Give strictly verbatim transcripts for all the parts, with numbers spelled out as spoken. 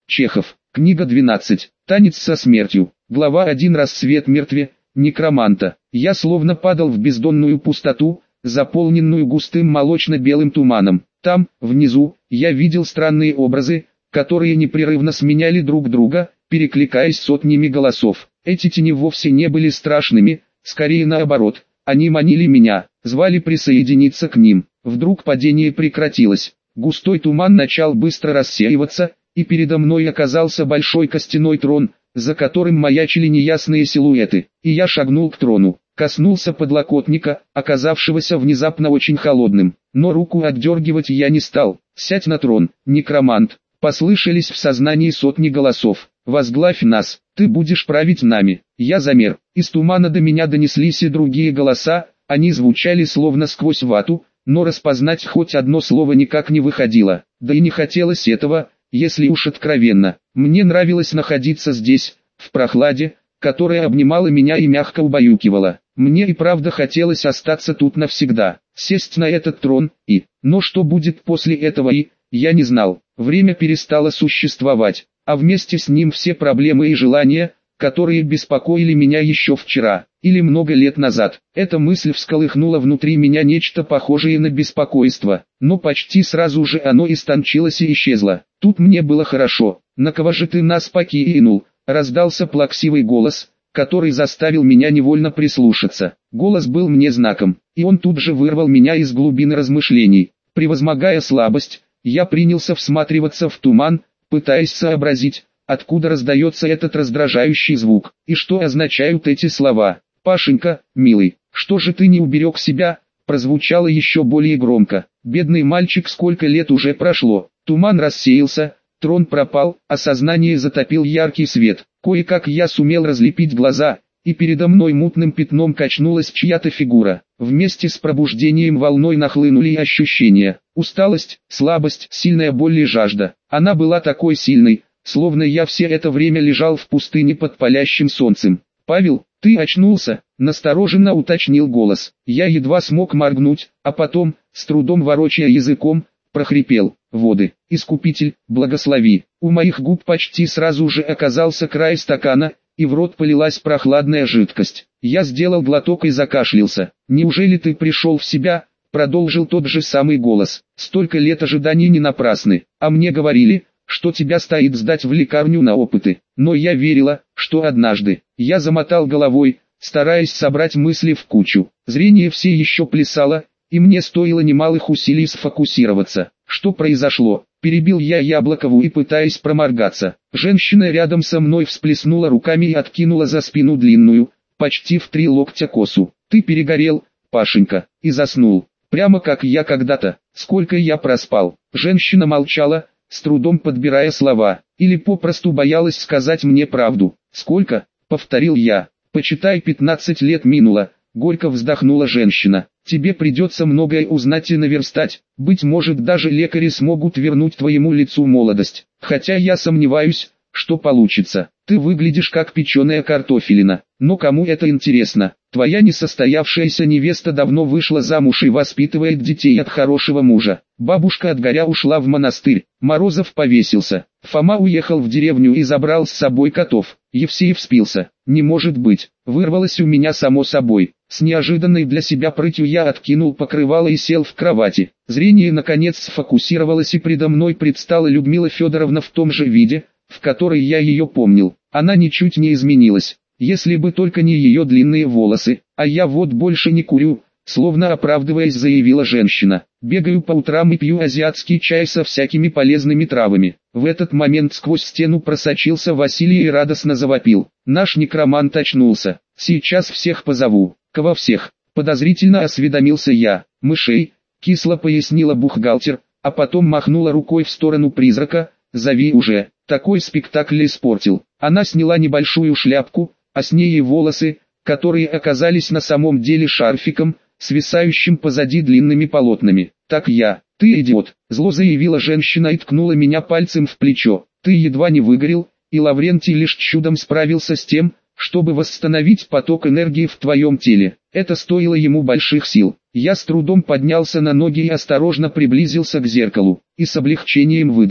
Чехов. Книга двенадцать. Танец со смертью. Глава один. Рассвет мертве, некроманта. Я словно падал в бездонную пустоту, заполненную густым молочно-белым туманом. Там, внизу, я видел странные образы, которые непрерывно сменяли друг друга, перекликаясь сотнями голосов. Эти тени вовсе не были страшными, скорее наоборот, они манили меня, звали присоединиться к ним. Вдруг падение прекратилось, густой туман начал быстро рассеиваться, и передо мной оказался большой костяной трон, за которым маячили неясные силуэты, и я шагнул к трону, коснулся подлокотника, оказавшегося внезапно очень холодным, но руку отдергивать я не стал. «Сядь на трон, некромант!» Послышались в сознании сотни голосов. «Возглавь нас, ты будешь править нами». Я замер, из тумана до меня донеслись и другие голоса, они звучали словно сквозь вату, но распознать хоть одно слово никак не выходило, да и не хотелось этого, если уж откровенно. Мне нравилось находиться здесь, в прохладе, которая обнимала меня и мягко убаюкивала. Мне и правда хотелось остаться тут навсегда, сесть на этот трон, и... Но что будет после этого и... Я не знал. Время перестало существовать, а вместе с ним все проблемы и желания, которые беспокоили меня еще вчера, или много лет назад. Эта мысль всколыхнула внутри меня нечто похожее на беспокойство, но почти сразу же оно истончилось и исчезло. Тут мне было хорошо. «На кого же ты нас покинул?» — раздался плаксивый голос, который заставил меня невольно прислушаться. Голос был мне знаком, и он тут же вырвал меня из глубины размышлений. Превозмогая слабость, я принялся всматриваться в туман, пытаясь сообразить, откуда раздается этот раздражающий звук, и что означают эти слова. «Пашенька, милый, что же ты не уберег себя?» прозвучало еще более громко. «Бедный мальчик, сколько лет уже прошло». Туман рассеялся, трон пропал, а сознание затопил яркий свет. Кое-как я сумел разлепить глаза, и передо мной мутным пятном качнулась чья-то фигура. Вместе с пробуждением волной нахлынули ощущения. Усталость, слабость, сильная боль и жажда. Она была такой сильной, словно я все это время лежал в пустыне под палящим солнцем. «Павел, ты очнулся?» – настороженно уточнил голос. Я едва смог моргнуть, а потом, с трудом ворочая языком, прохрипел: «Воды, Искупитель, благослови». У моих губ почти сразу же оказался край стакана, и в рот полилась прохладная жидкость. Я сделал глоток и закашлялся. «Неужели ты пришел в себя?» — продолжил тот же самый голос. «Столько лет ожиданий не напрасны, а мне говорили, что тебя стоит сдать в лекарню на опыты». Но я верила, что однажды. Я замотал головой, стараясь собрать мысли в кучу. Зрение все еще плясало, и мне стоило немалых усилий сфокусироваться. «Что произошло?» — перебил я Яблокову и пытаясь проморгаться. Женщина рядом со мной всплеснула руками и откинула за спину длинную, почти в три локтя косу. «Ты перегорел, Пашенька, и заснул. Прямо как я когда-то. Сколько я проспал?» Женщина молчала, с трудом подбирая слова, или попросту боялась сказать мне правду. «Сколько?» — повторил я. «Почитай, пятнадцать лет минуло», — горько вздохнула женщина. «Тебе придется многое узнать и наверстать, быть может даже лекари смогут вернуть твоему лицу молодость, хотя я сомневаюсь, что получится. Ты выглядишь как печеная картофелина, но кому это интересно? Твоя несостоявшаяся невеста давно вышла замуж и воспитывает детей от хорошего мужа. Бабушка от горя ушла в монастырь, Морозов повесился, Фома уехал в деревню и забрал с собой котов, Евсеев спился. Не может быть, вырвалось у меня само собой. С неожиданной для себя прытью я откинул покрывало и сел в кровати. Зрение наконец сфокусировалось, и предо мной предстала Людмила Федоровна в том же виде, в которой я ее помнил. Она ничуть не изменилась, если бы только не ее длинные волосы. «А я вот больше не курю», словно оправдываясь, заявила женщина. «Бегаю по утрам и пью азиатский чай со всякими полезными травами». В этот момент сквозь стену просочился Василий и радостно завопил: «Наш некромант очнулся! Сейчас всех позову». «Кого всех?» — подозрительно осведомился я. «Мышей», — кисло пояснила бухгалтер, а потом махнула рукой в сторону призрака: «Зови уже». Такой спектакль испортил. Она сняла небольшую шляпку, а с ней и волосы, которые оказались на самом деле шарфиком, свисающим позади длинными полотнами. «Так я, ты идиот», — зло заявила женщина и ткнула меня пальцем в плечо. «Ты едва не выгорел, и Лаврентий лишь чудом справился с тем, чтобы восстановить поток энергии в твоем теле. Это стоило ему больших сил». Я с трудом поднялся на ноги и осторожно приблизился к зеркалу, и с облегчением выдохнул.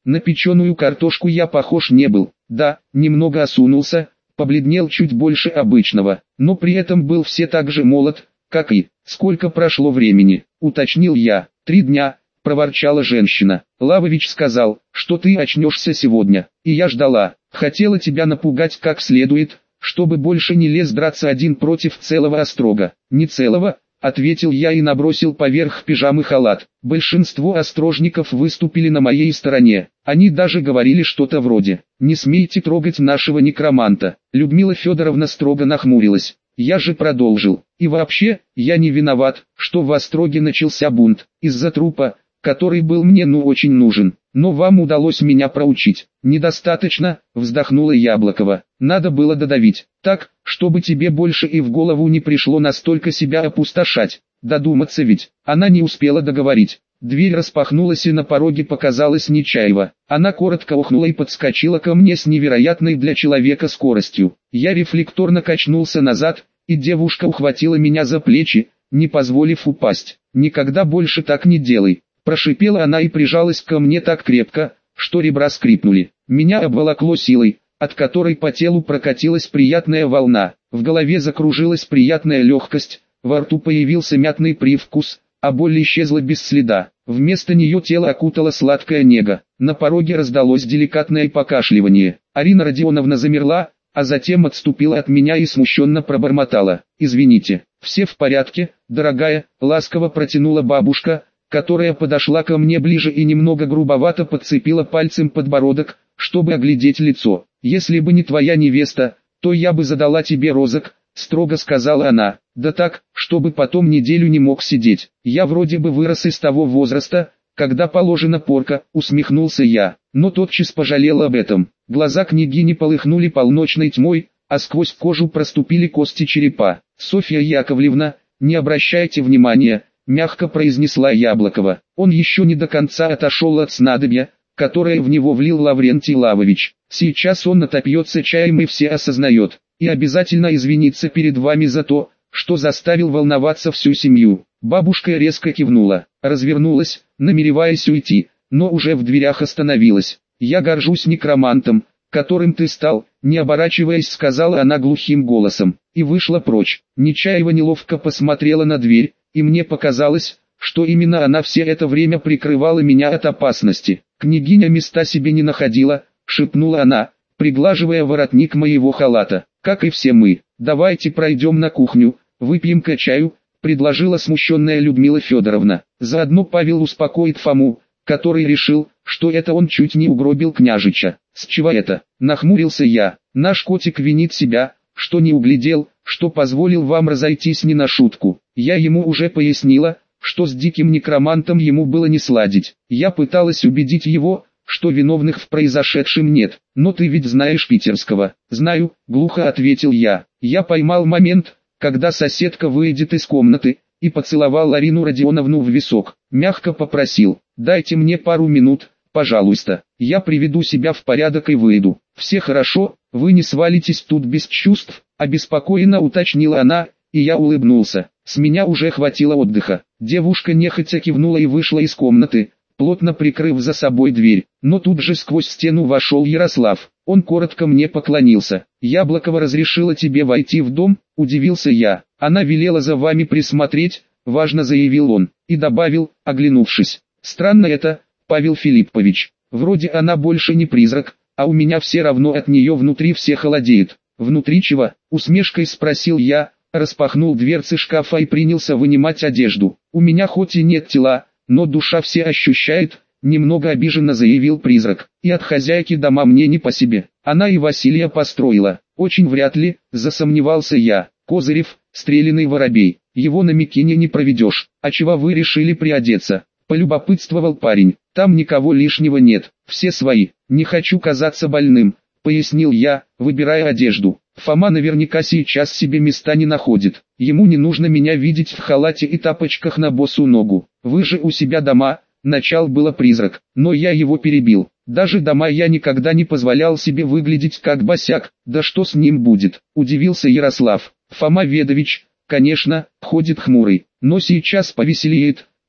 На печеную картошку я похож не был. Да, немного осунулся, побледнел чуть больше обычного, но при этом был все так же молод, как и. Сколько прошло времени, уточнил я. Три дня, проворчала женщина. Лавович сказал, что ты очнешься сегодня, и я ждала. Хотела тебя напугать как следует, чтобы больше не лез драться один против целого острога. Не целого, ответил я и набросил поверх пижамы халат. Большинство острожников выступили на моей стороне. Они даже говорили что-то вроде: «Не смейте трогать нашего некроманта». Людмила Федоровна строго нахмурилась. Я же продолжил. И вообще, я не виноват, что в Остроге начался бунт, из-за трупа, который был мне ну очень нужен. Но вам удалось меня проучить. Недостаточно, вздохнула Яблокова. Надо было додавить, так, чтобы тебе больше и в голову не пришло настолько себя опустошать. Додуматься ведь. Она не успела договорить. Дверь распахнулась и на пороге показалась Нечаева. Она коротко охнула и подскочила ко мне с невероятной для человека скоростью. Я рефлекторно качнулся назад, и девушка ухватила меня за плечи, не позволив упасть. «Никогда больше так не делай», – прошипела она и прижалась ко мне так крепко, что ребра скрипнули. Меня обволокло силой, от которой по телу прокатилась приятная волна, в голове закружилась приятная легкость, во рту появился мятный привкус, а боль исчезла без следа. Вместо нее тело окутала сладкая нега. На пороге раздалось деликатное покашливание. Арина Родионовна замерла, а затем отступила от меня и смущенно пробормотала: «Извините, все в порядке, дорогая?» — ласково протянула бабушка, которая подошла ко мне ближе и немного грубовато подцепила пальцем подбородок, чтобы оглядеть лицо. «Если бы не твоя невеста, то я бы задала тебе розыск», — строго сказала она. «Да так, чтобы потом неделю не мог сидеть. Я вроде бы вырос из того возраста, когда положена порка», — усмехнулся я, но тотчас пожалел об этом. Глаза княгини полыхнули полночной тьмой, а сквозь кожу проступили кости черепа. «Софья Яковлевна, не обращайте внимания», — мягко произнесла Яблокова. Он еще не до конца отошел от снадобья, которое в него влил Лаврентий Лавович. Сейчас он отопьется чаем и все осознает, и обязательно извинится перед вами за то, что заставил волноваться всю семью. Бабушка резко кивнула, развернулась, намереваясь уйти, но уже в дверях остановилась. «Я горжусь некромантом, которым ты стал», не оборачиваясь, сказала она глухим голосом, и вышла прочь. Нечаева неловко посмотрела на дверь, и мне показалось, что именно она все это время прикрывала меня от опасности. «Княгиня места себе не находила», шепнула она, приглаживая воротник моего халата. «Как и все мы. Давайте пройдем на кухню, выпьем-ка чаю», предложила смущенная Людмила Федоровна. Заодно Павел успокоит Фому, который решил, что это он чуть не угробил княжича. «С чего это?» — нахмурился я. «Наш котик винит себя, что не углядел, что позволил вам разойтись не на шутку. Я ему уже пояснила, что с диким некромантом ему было не сладить. Я пыталась убедить его, что виновных в произошедшем нет. Но ты ведь знаешь питерского». «Знаю», — глухо ответил я. Я поймал момент, когда соседка выйдет из комнаты, и поцеловал Арину Родионовну в висок. Мягко попросил: «Дайте мне пару минут, пожалуйста. Я приведу себя в порядок и выйду». «Все хорошо, вы не свалитесь тут без чувств», — обеспокоенно уточнила она, и я улыбнулся. С меня уже хватило отдыха. Девушка нехотя кивнула и вышла из комнаты, плотно прикрыв за собой дверь. Но тут же сквозь стену вошел Ярослав. Он коротко мне поклонился. «Яблокова разрешила тебе войти в дом?» – удивился я. «Она велела за вами присмотреть», – важно заявил он, и добавил, оглянувшись: «Странно это, Павел Филиппович. Вроде она больше не призрак, а у меня все равно от нее внутри все холодеет». «Внутри чего?» – усмешкой спросил я, распахнул дверцы шкафа и принялся вынимать одежду. «У меня хоть и нет тела, но душа все ощущает», — немного обиженно заявил призрак. «И от хозяйки дома мне не по себе. Она и Василия построила». «Очень вряд ли», — засомневался я. «Козырев, стреляный воробей, его на Микине не проведешь». «А чего вы решили приодеться?» — полюбопытствовал парень. «Там никого лишнего нет, все свои. Не хочу казаться больным», — пояснил я, выбирая одежду. «Фома наверняка сейчас себе места не находит. Ему не нужно меня видеть в халате и тапочках на босу ногу. Вы же у себя дома», — начал было призрак, но я его перебил. «Даже дома я никогда не позволял себе выглядеть как босяк. Да что с ним будет?» — удивился Ярослав. «Фома Ведович, конечно, ходит хмурый, но сейчас повеселеет,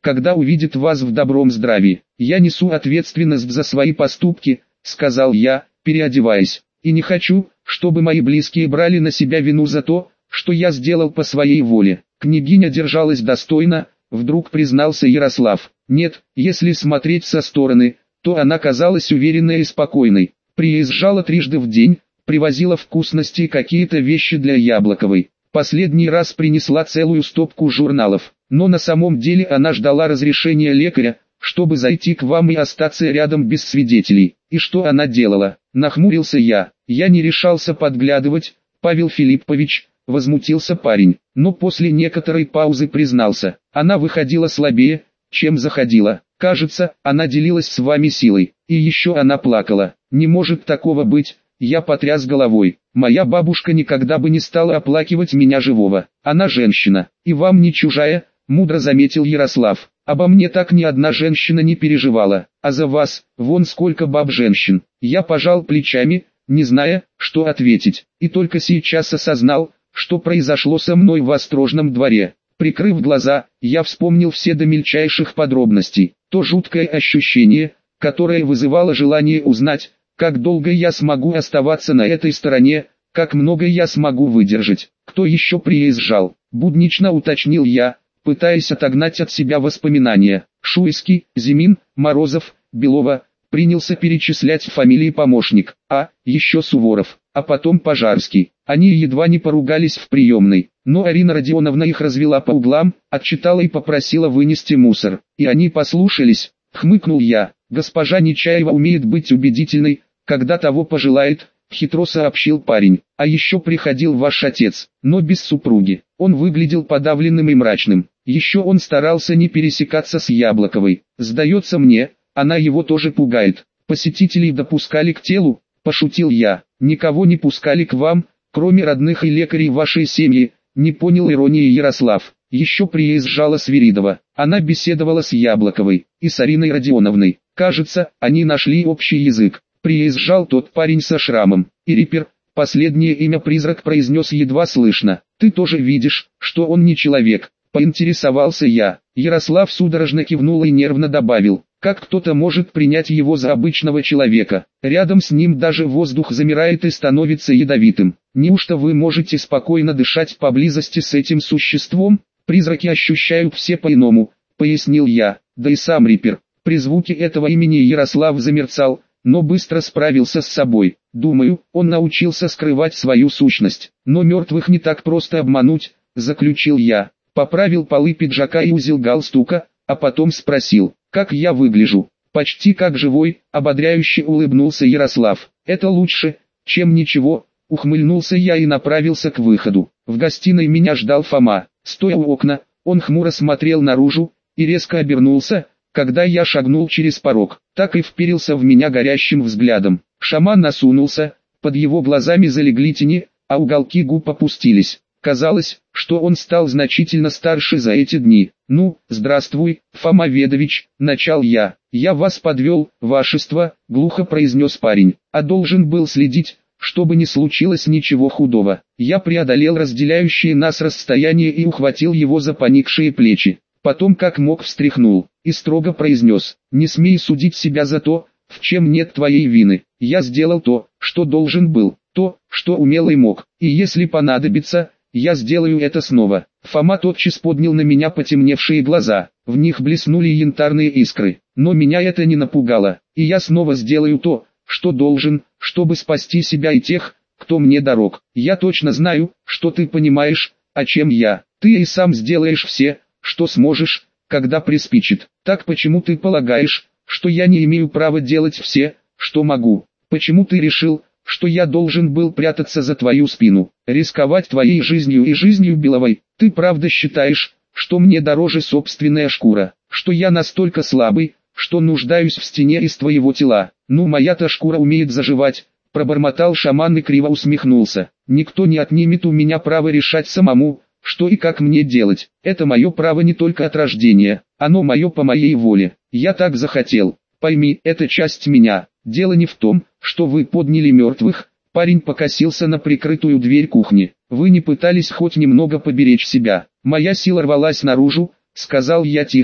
когда увидит вас в добром здравии. Я несу ответственность за свои поступки, сказал я, переодеваясь, и не хочу, чтобы мои близкие брали на себя вину за то, что я сделал по своей воле. Княгиня держалась достойно, вдруг признался Ярослав. Нет, если смотреть со стороны, то она казалась уверенной и спокойной. Приезжала трижды в день, привозила вкусности и какие-то вещи для Яблоковой. Последний раз принесла целую стопку журналов, но на самом деле она ждала разрешения лекаря, чтобы зайти к вам и остаться рядом без свидетелей. И что она делала? Нахмурился я. Я не решался подглядывать, Павел Филиппович, возмутился парень, но после некоторой паузы признался. Она выходила слабее, чем заходила. Кажется, она делилась с вами силой. И еще она плакала. Не может такого быть. Я потряс головой. Моя бабушка никогда бы не стала оплакивать меня живого. Она женщина, и вам не чужая, мудро заметил Ярослав. Обо мне так ни одна женщина не переживала, а за вас, вон сколько баб-женщин. Я пожал плечами, не зная, что ответить, и только сейчас осознал, что произошло со мной в Острожном дворе. Прикрыв глаза, я вспомнил все до мельчайших подробностей, то жуткое ощущение, которое вызывало желание узнать, как долго я смогу оставаться на этой стороне, как много я смогу выдержать. Кто еще приезжал? Буднично уточнил я, пытаясь отогнать от себя воспоминания. Шуйский, Зимин, Морозов, Белова. Принялся перечислять фамилии помощник, а, еще Суворов, а потом Пожарский. Они едва не поругались в приемной, но Арина Родионовна их развела по углам, отчитала и попросила вынести мусор. И они послушались, хмыкнул я. Госпожа Нечаева умеет быть убедительной, когда того пожелает, хитро сообщил парень. А еще приходил ваш отец, но без супруги. Он выглядел подавленным и мрачным. Еще он старался не пересекаться с Яблоковой. Сдается мне, она его тоже пугает. Посетителей допускали к телу, пошутил я. Никого не пускали к вам, кроме родных и лекарей вашей семьи, не понял иронии Ярослав. Еще приезжала Свиридова. Она беседовала с Яблоковой и с Ариной Родионовной. Кажется, они нашли общий язык. Приезжал тот парень со шрамом. И Риппер, последнее имя призрак произнес едва слышно. Ты тоже видишь, что он не человек, поинтересовался я. Ярослав судорожно кивнул и нервно добавил. Как кто-то может принять его за обычного человека? Рядом с ним даже воздух замирает и становится ядовитым. Неужто вы можете спокойно дышать поблизости с этим существом? Призраки ощущают все по-иному, пояснил я. Да и сам Риппер. При звуке этого имени Ярослав замерцал, но быстро справился с собой. Думаю, он научился скрывать свою сущность. Но мертвых не так просто обмануть, заключил я. Поправил полы пиджака и узел галстука, а потом спросил, как я выгляжу. Почти как живой, ободряюще улыбнулся Ярослав. Это лучше, чем ничего, ухмыльнулся я и направился к выходу. В гостиной меня ждал Фома. Стоя у окна, он хмуро смотрел наружу и резко обернулся, когда я шагнул через порог. Так и вперился в меня горящим взглядом. Шаман насунулся, под его глазами залегли тени, а уголки губ опустились. Казалось, что он стал значительно старше за эти дни. «Ну, здравствуй, Фома Ведович», — начал я. «Я вас подвел, вашество», — глухо произнес парень. «А должен был следить, чтобы не случилось ничего худого». Я преодолел разделяющие нас расстояние и ухватил его за поникшие плечи. Потом как мог встряхнул, и строго произнес: «Не смей судить себя за то, в чем нет твоей вины. Я сделал то, что должен был, то, что умел и мог, и если понадобится, я сделаю это снова». Фома тотчас поднял на меня потемневшие глаза, в них блеснули янтарные искры, но меня это не напугало, и я снова сделаю то, что должен, чтобы спасти себя и тех, кто мне дорог. Я точно знаю, что ты понимаешь, о чем я. Ты и сам сделаешь все, что сможешь, когда приспичит. Так почему ты полагаешь, что я не имею права делать все, что могу? Почему ты решил, что я должен был прятаться за твою спину, рисковать твоей жизнью и жизнью Беловой? Ты правда считаешь, что мне дороже собственная шкура, что я настолько слабый, что нуждаюсь в стене из твоего тела? Ну, моя-то шкура умеет заживать, пробормотал шаман и криво усмехнулся. Никто не отнимет у меня право решать самому, что и как мне делать. Это мое право не только от рождения, оно мое по моей воле. Я так захотел. Пойми, это часть меня. Дело не в том, что вы подняли мертвых. Парень покосился на прикрытую дверь кухни. Вы не пытались хоть немного поберечь себя. Моя сила рвалась наружу, сказал я тихо,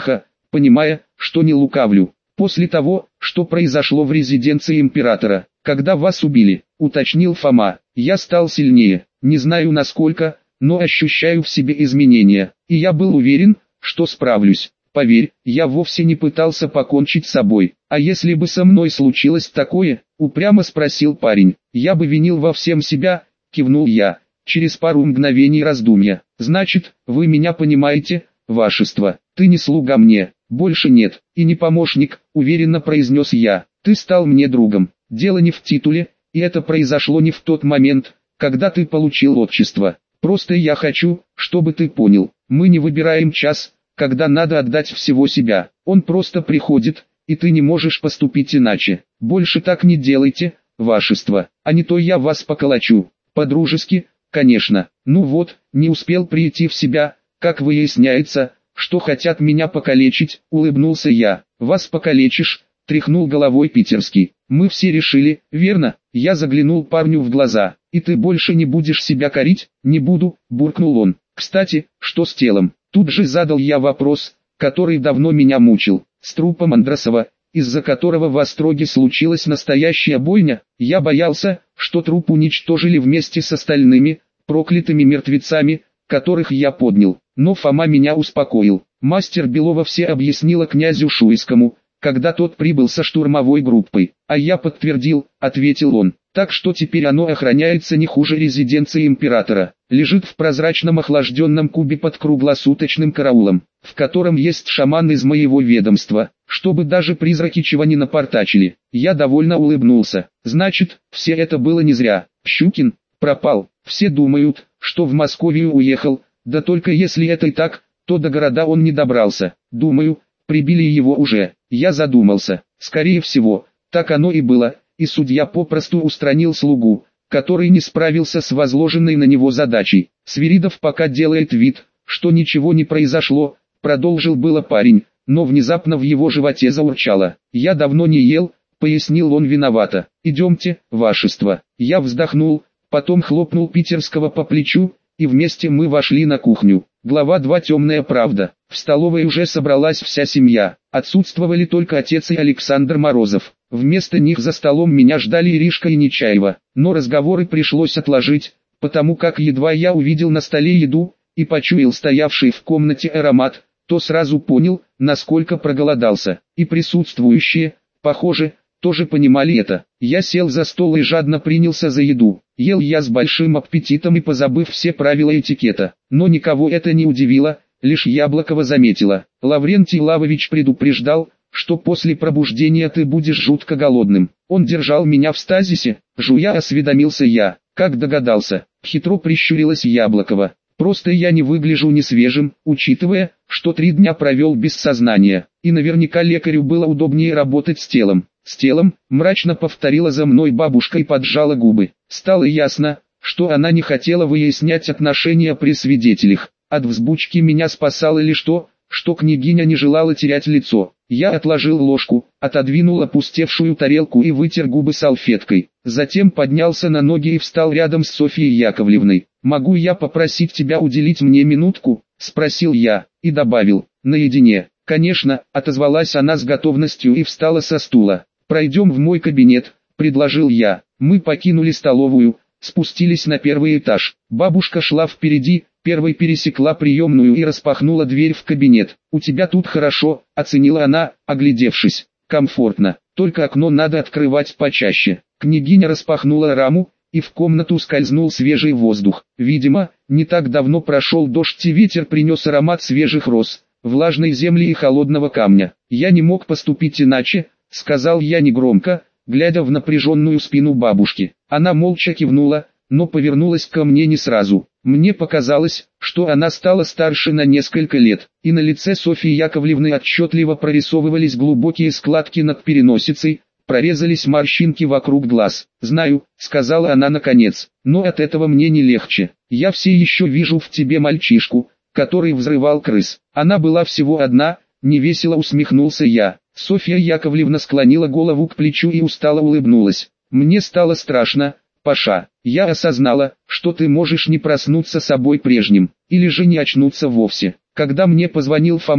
понимая, что не лукавлю. После того, что произошло в резиденции императора, когда вас убили, уточнил Фома, я стал сильнее, не знаю насколько, но ощущаю в себе изменения, и я был уверен, что справлюсь. Поверь, я вовсе не пытался покончить с собой. А если бы со мной случилось такое, упрямо спросил парень, я бы винил во всем себя, кивнул я, через пару мгновений раздумья. Значит, вы меня понимаете, вашество, ты не слуга мне, больше нет, и не помощник, уверенно произнес я, ты стал мне другом. Дело не в титуле, и это произошло не в тот момент, когда ты получил отчество. Просто я хочу, чтобы ты понял, мы не выбираем час, когда надо отдать всего себя. Он просто приходит, и ты не можешь поступить иначе. Больше так не делайте, вашество, а не то я вас поколочу. По-дружески, конечно. Ну вот, не успел прийти в себя, как выясняется, что хотят меня покалечить, улыбнулся я. Вас покалечишь, тряхнул головой Питерский. Мы все решили, верно? Я заглянул парню в глаза. И ты больше не будешь себя корить? Не буду, буркнул он. Кстати, что с телом? Тут же задал я вопрос, который давно меня мучил. С трупом Андросова, из-за которого в Остроге случилась настоящая бойня, я боялся, что труп уничтожили вместе с остальными, проклятыми мертвецами, которых я поднял. Но Фома меня успокоил. Мастер Белова все объяснила князю Шуйскому, когда тот прибыл со штурмовой группой. А я подтвердил, ответил он. Так что теперь оно охраняется не хуже резиденции императора. Лежит в прозрачном охлажденном кубе под круглосуточным караулом, в котором есть шаман из моего ведомства, чтобы даже призраки чего не напортачили. Я довольно улыбнулся. Значит, все это было не зря. Щукин пропал. Все думают, что в Московию уехал, да только если это и так, то до города он не добрался. Думаю, прибили его уже. Я задумался. Скорее всего, так оно и было, и судья попросту устранил слугу, который не справился с возложенной на него задачей. Свиридов пока делает вид, что ничего не произошло, продолжил было парень, но внезапно в его животе заурчало. «Я давно не ел», — пояснил он виновато. «Идемте, вашество». Я вздохнул, потом хлопнул Питерского по плечу, и вместе мы вошли на кухню. Глава два. Темная правда. В столовой уже собралась вся семья. Отсутствовали только отец и Александр Морозов. Вместо них за столом меня ждали Иришка и Нечаева. Но разговоры пришлось отложить, потому как едва я увидел на столе еду и почуял стоявший в комнате аромат, то сразу понял, насколько проголодался. И присутствующие, похоже, тоже понимали это. Я сел за стол и жадно принялся за еду. Ел я с большим аппетитом и позабыв все правила этикета. Но никого это не удивило, лишь Яблокова заметила. Лаврентий Лавович предупреждал, что после пробуждения ты будешь жутко голодным. Он держал меня в стазисе, жуя осведомился я. Как догадался, хитро прищурилась Яблокова. Просто я не выгляжу несвежим, учитывая, что три дня провел без сознания. И наверняка лекарю было удобнее работать с телом. С телом, мрачно повторила за мной бабушка и поджала губы. Стало ясно, что она не хотела выяснять отношения при свидетелях. От взбучки меня спасало лишь то, что княгиня не желала терять лицо. Я отложил ложку, отодвинул опустевшую тарелку и вытер губы салфеткой. Затем поднялся на ноги и встал рядом с Софьей Яковлевной. «Могу я попросить тебя уделить мне минутку?» – спросил я, и добавил, «наедине». «Конечно», – отозвалась она с готовностью и встала со стула. «Пройдем в мой кабинет», – предложил я. Мы покинули столовую, спустились на первый этаж. Бабушка шла впереди, первой пересекла приемную и распахнула дверь в кабинет. «У тебя тут хорошо», – оценила она, оглядевшись. «Комфортно, только окно надо открывать почаще». Княгиня распахнула раму, и в комнату скользнул свежий воздух. Видимо, не так давно прошел дождь и ветер принес аромат свежих роз, влажной земли и холодного камня. «Я не мог поступить иначе», — сказал я негромко, глядя в напряженную спину бабушки. Она молча кивнула, но повернулась ко мне не сразу. Мне показалось, что она стала старше на несколько лет, и на лице Софьи Яковлевны отчетливо прорисовывались глубокие складки над переносицей, прорезались морщинки вокруг глаз. «Знаю», — сказала она наконец, — «но от этого мне не легче. Я все еще вижу в тебе мальчишку, который взрывал крыс». Она была всего одна, невесело усмехнулся я. Софья Яковлевна склонила голову к плечу и устало улыбнулась. «Мне стало страшно, Паша. Я осознала, что ты можешь не проснуться собой прежним, или же не очнуться вовсе. Когда мне позвонил Фома,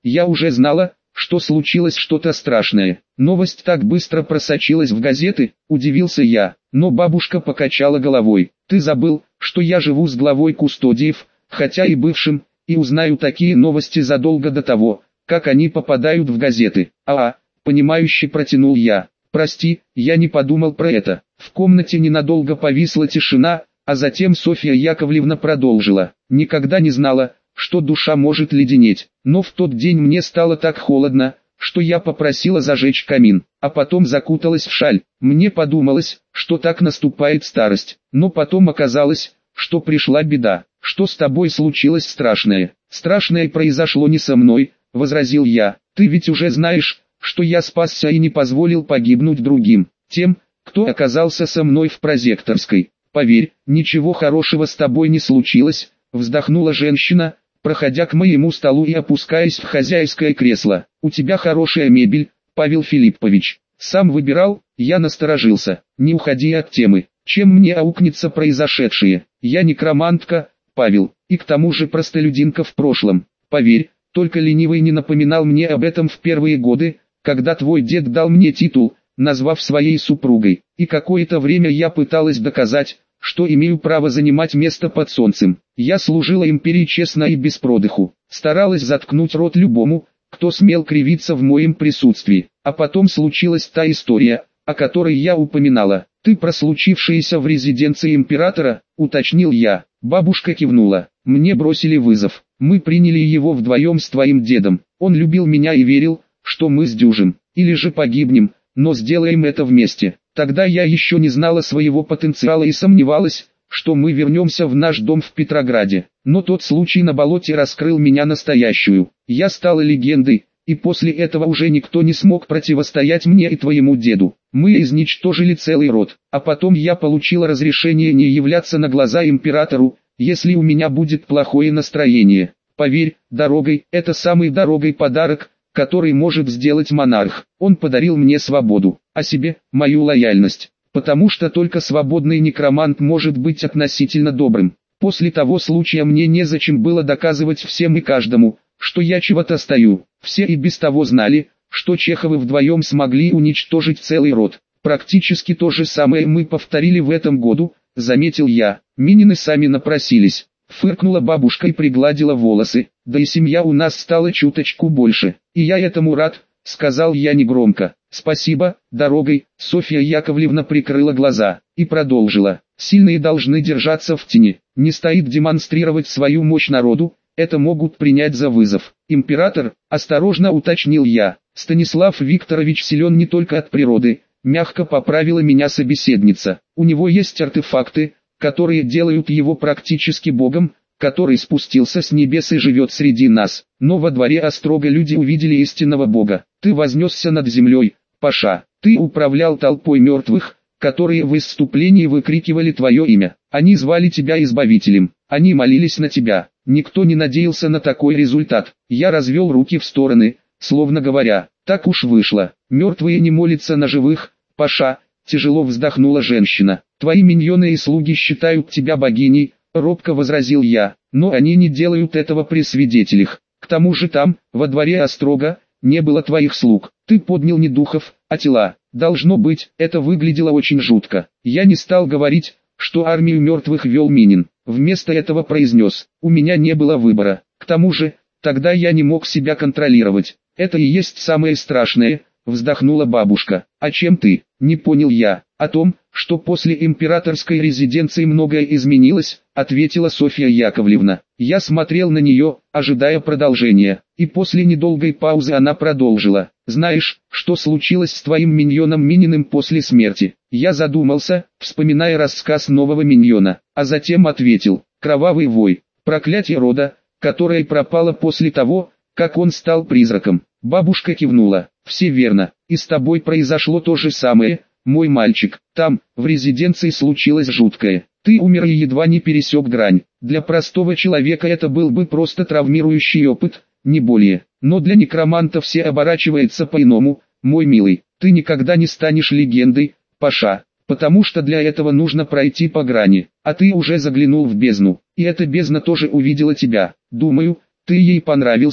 Я уже знала, что случилось что-то страшное. Новость так быстро просочилась в газеты, удивился я, но бабушка покачала головой. Ты забыл, что я живу с главой кустодиев, хотя и бывшим, и узнаю такие новости задолго до того, как они попадают в газеты. А, понимающе протянул я. Прости, я не подумал про это. В комнате ненадолго повисла тишина, а затем Софья Яковлевна продолжила. Никогда не знала, что душа может леденеть, но в тот день мне стало так холодно, что я попросила зажечь камин, а потом закуталась в шаль. Мне подумалось, что так наступает старость, но потом оказалось, что пришла беда. Что с тобой случилось страшное? Страшное произошло не со мной, возразил я. Ты ведь уже знаешь, что я спасся и не позволил погибнуть другим, тем, кто оказался со мной в прозекторской. Поверь, ничего хорошего с тобой не случилось, вздохнула женщина, проходя к моему столу и опускаясь в хозяйское кресло. У тебя хорошая мебель, Павел Филиппович. Сам выбирал, я насторожился. Не уходи от темы. Чем мне аукнется произошедшее? Я некромантка, Павел, и к тому же простолюдинка в прошлом. Поверь, только ленивый не напоминал мне об этом в первые годы, когда твой дед дал мне титул, назвав своей супругой. И какое-то время я пыталась доказать, что имею право занимать место под солнцем. Я служила империи честно и без продыху, старалась заткнуть рот любому, кто смел кривиться в моем присутствии. А потом случилась та история, о которой я упоминала. Ты про случившееся в резиденции императора, уточнил я. Бабушка кивнула. Мне бросили вызов. Мы приняли его вдвоем с твоим дедом. Он любил меня и верил, что мы сдюжим, или же погибнем, но сделаем это вместе. Тогда я еще не знала своего потенциала и сомневалась, что мы вернемся в наш дом в Петрограде. Но тот случай на болоте раскрыл меня настоящую. Я стала легендой, и после этого уже никто не смог противостоять мне и твоему деду. Мы изничтожили целый род, а потом я получила разрешение не являться на глаза императору, если у меня будет плохое настроение. Поверь, дорогой, это самый дорогой подарок, который может сделать монарх. Он подарил мне свободу, а себе – мою лояльность, потому что только свободный некромант может быть относительно добрым. После того случая мне незачем было доказывать всем и каждому, что я чего-то стою. Все и без того знали, что Чеховы вдвоем смогли уничтожить целый род. Практически то же самое мы повторили в этом году, заметил я. Минины сами напросились. Фыркнула бабушка и пригладила волосы. Да и семья у нас стала чуточку больше. И я этому рад, сказал я негромко. Спасибо, дорогой. Софья Яковлевна прикрыла глаза и продолжила. Сильные должны держаться в тени. Не стоит демонстрировать свою мощь народу. Это могут принять за вызов. Император, осторожно уточнил я. Станислав Викторович силен не только от природы. Мягко поправила меня собеседница. У него есть артефакты, которые делают его практически богом, который спустился с небес и живет среди нас. Но во дворе Острога люди увидели истинного бога. Ты вознесся над землей, Паша. Ты управлял толпой мертвых, которые в исступлении выкрикивали твое имя. Они звали тебя избавителем. Они молились на тебя. Никто не надеялся на такой результат. Я развел руки в стороны, словно говоря, так уж вышло. Мертвые не молятся на живых, Паша. Тяжело вздохнула женщина. Твои миньоны и слуги считают тебя богиней, робко возразил я, но они не делают этого при свидетелях. К тому же там, во дворе Острога, не было твоих слуг. Ты поднял не духов, а тела. Должно быть, это выглядело очень жутко. Я не стал говорить, что армию мертвых вел Минин. Вместо этого произнес, у меня не было выбора. К тому же, тогда я не мог себя контролировать. Это и есть самое страшное, вздохнула бабушка. А чем ты? Не понял я. О том, что после императорской резиденции многое изменилось, ответила Софья Яковлевна. Я смотрел на нее, ожидая продолжения, и после недолгой паузы она продолжила. Знаешь, что случилось с твоим миньоном Мининым после смерти? Я задумался, вспоминая рассказ нового миньона, а затем ответил. Кровавый вой, проклятие рода, которое пропало после того, как он стал призраком. Бабушка кивнула. Все верно, и с тобой произошло то же самое, мой мальчик. Там, в резиденции случилось жуткое. Ты умер и едва не пересек грань. Для простого человека это был бы просто травмирующий опыт, не более. Но для некроманта все оборачивается по-иному, мой милый. Ты никогда не станешь легендой, Паша, потому что для этого нужно пройти по грани. А ты уже заглянул в бездну, и эта бездна тоже увидела тебя. Думаю, ты ей понравился,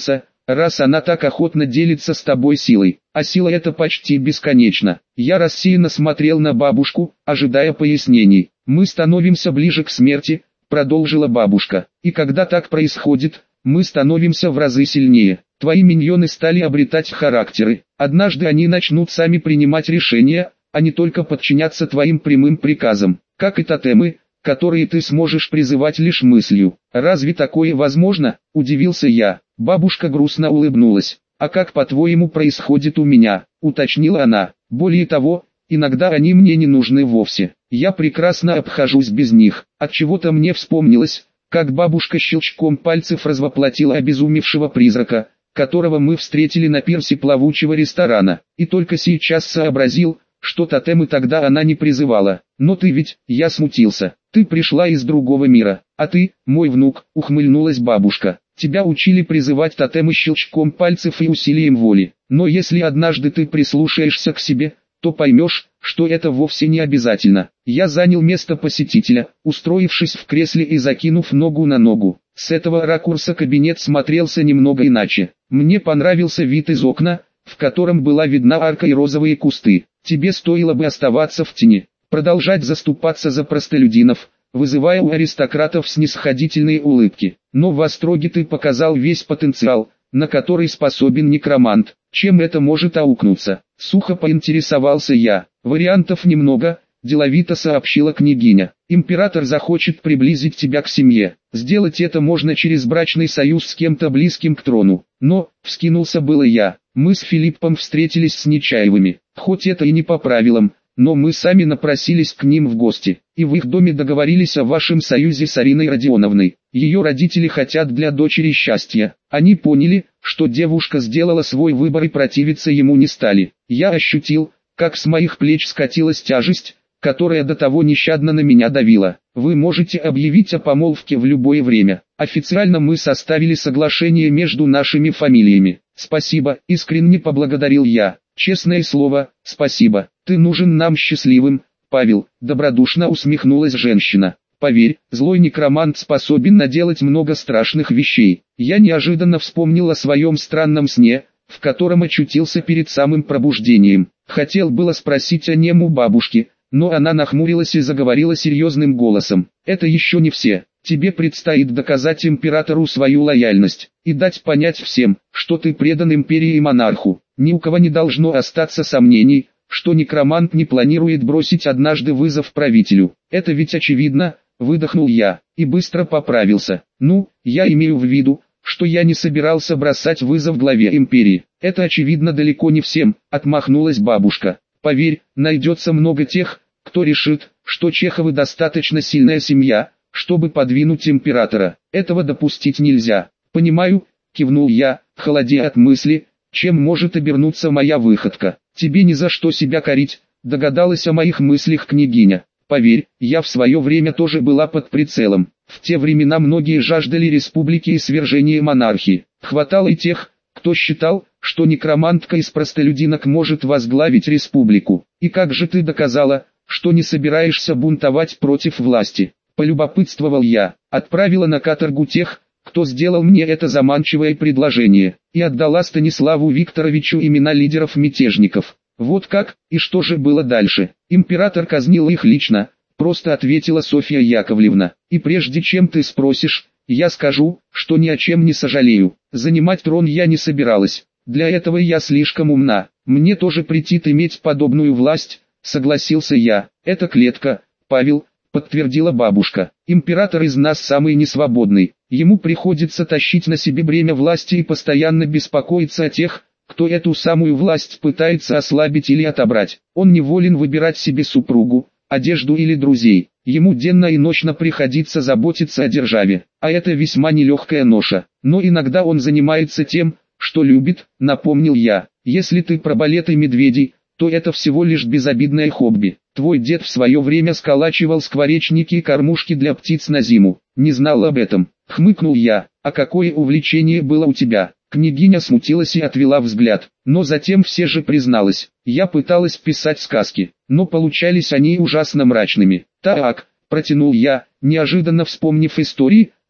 раз она так охотно делится с тобой силой, а сила эта почти бесконечна. Я рассеянно смотрел на бабушку, ожидая пояснений. Мы становимся ближе к смерти, продолжила бабушка, и когда так происходит, мы становимся в разы сильнее. Твои миньоны стали обретать характеры. Однажды они начнут сами принимать решения, а не только подчиняться твоим прямым приказам, как и тотемы, которые ты сможешь призывать лишь мыслью. Разве такое возможно? Удивился я. Бабушка грустно улыбнулась. А как по-твоему происходит у меня? Уточнила она. Более того, иногда они мне не нужны вовсе. Я прекрасно обхожусь без них. Отчего-то мне вспомнилось, как бабушка щелчком пальцев развоплотила обезумевшего призрака, которого мы встретили на пирсе плавучего ресторана, и только сейчас сообразил, что тотемы тогда она не призывала. Но ты ведь, я смутился, ты пришла из другого мира, а ты, мой внук, ухмыльнулась бабушка. Тебя учили призывать тотемы щелчком пальцев и усилием воли, но если однажды ты прислушаешься к себе, то поймешь, что это вовсе не обязательно. Я занял место посетителя, устроившись в кресле и закинув ногу на ногу. С этого ракурса кабинет смотрелся немного иначе. Мне понравился вид из окна, в котором была видна арка и розовые кусты. Тебе стоило бы оставаться в тени, продолжать заступаться за простолюдинов, вызывая у аристократов снисходительные улыбки. Но в Остроге ты показал весь потенциал, на который способен некромант. Чем это может аукнуться? Сухо поинтересовался я. Вариантов немного, деловито сообщила княгиня. Император захочет приблизить тебя к семье. Сделать это можно через брачный союз с кем-то близким к трону. Но, вскинулся было я, мы с Филиппом встретились с Нечаевыми. Хоть это и не по правилам, но мы сами напросились к ним в гости, и в их доме договорились о вашем союзе с Ариной Родионовной. Ее родители хотят для дочери счастья. Они поняли, что девушка сделала свой выбор и противиться ему не стали. Я ощутил, как с моих плеч скатилась тяжесть, которая до того нещадно на меня давила. Вы можете объявить о помолвке в любое время. Официально мы составили соглашение между нашими фамилиями. Спасибо, искренне поблагодарил я. Честное слово, спасибо. Ты нужен нам счастливым, Павел, добродушно усмехнулась женщина. Поверь, злой некромант способен наделать много страшных вещей. Я неожиданно вспомнил о своем странном сне, в котором очутился перед самым пробуждением. Хотел было спросить о нем у бабушки, но она нахмурилась и заговорила серьезным голосом. Это еще не все. Тебе предстоит доказать императору свою лояльность, и дать понять всем, что ты предан империи и монарху. Ни у кого не должно остаться сомнений, что некромант не планирует бросить однажды вызов правителю. Это ведь очевидно, выдохнул я, и быстро поправился. Ну, я имею в виду, что я не собирался бросать вызов главе империи. Это очевидно далеко не всем, отмахнулась бабушка. Поверь, найдется много тех, кто решит, что Чеховы достаточно сильная семья, чтобы подвинуть императора. Этого допустить нельзя. Понимаю, кивнул я, холодея от мысли, чем может обернуться моя выходка. Тебе ни за что себя корить, догадалась о моих мыслях княгиня. Поверь, я в свое время тоже была под прицелом. В те времена многие жаждали республики и свержения монархии. Хватало и тех, кто считал, что некромантка из простолюдинок может возглавить республику. И как же ты доказала, что не собираешься бунтовать против власти? Полюбопытствовал я. Отправила на каторгу тех, кто сделал мне это заманчивое предложение, и отдала Станиславу Викторовичу имена лидеров мятежников. Вот как, и что же было дальше? Император казнил их лично, просто ответила Софья Яковлевна. И прежде чем ты спросишь, я скажу, что ни о чем не сожалею. Занимать трон я не собиралась. Для этого я слишком умна. Мне тоже претит иметь подобную власть, согласился я. Это клетка, Павел, подтвердила бабушка. Император из нас самый несвободный. Ему приходится тащить на себе бремя власти и постоянно беспокоиться о тех, кто эту самую власть пытается ослабить или отобрать. Он неволен выбирать себе супругу, одежду или друзей. Ему денно и ночно приходится заботиться о державе, а это весьма нелегкая ноша. Но иногда он занимается тем, что любит, напомнил я. Если ты про балеты медведей, то это всего лишь безобидное хобби. Твой дед в свое время сколачивал скворечники и кормушки для птиц на зиму. Не знал об этом, хмыкнул я. А какое увлечение было у тебя? Княгиня смутилась и отвела взгляд, но затем все же призналась. Я пыталась писать сказки, но получались они ужасно мрачными. Так, протянул я, неожиданно вспомнив истории,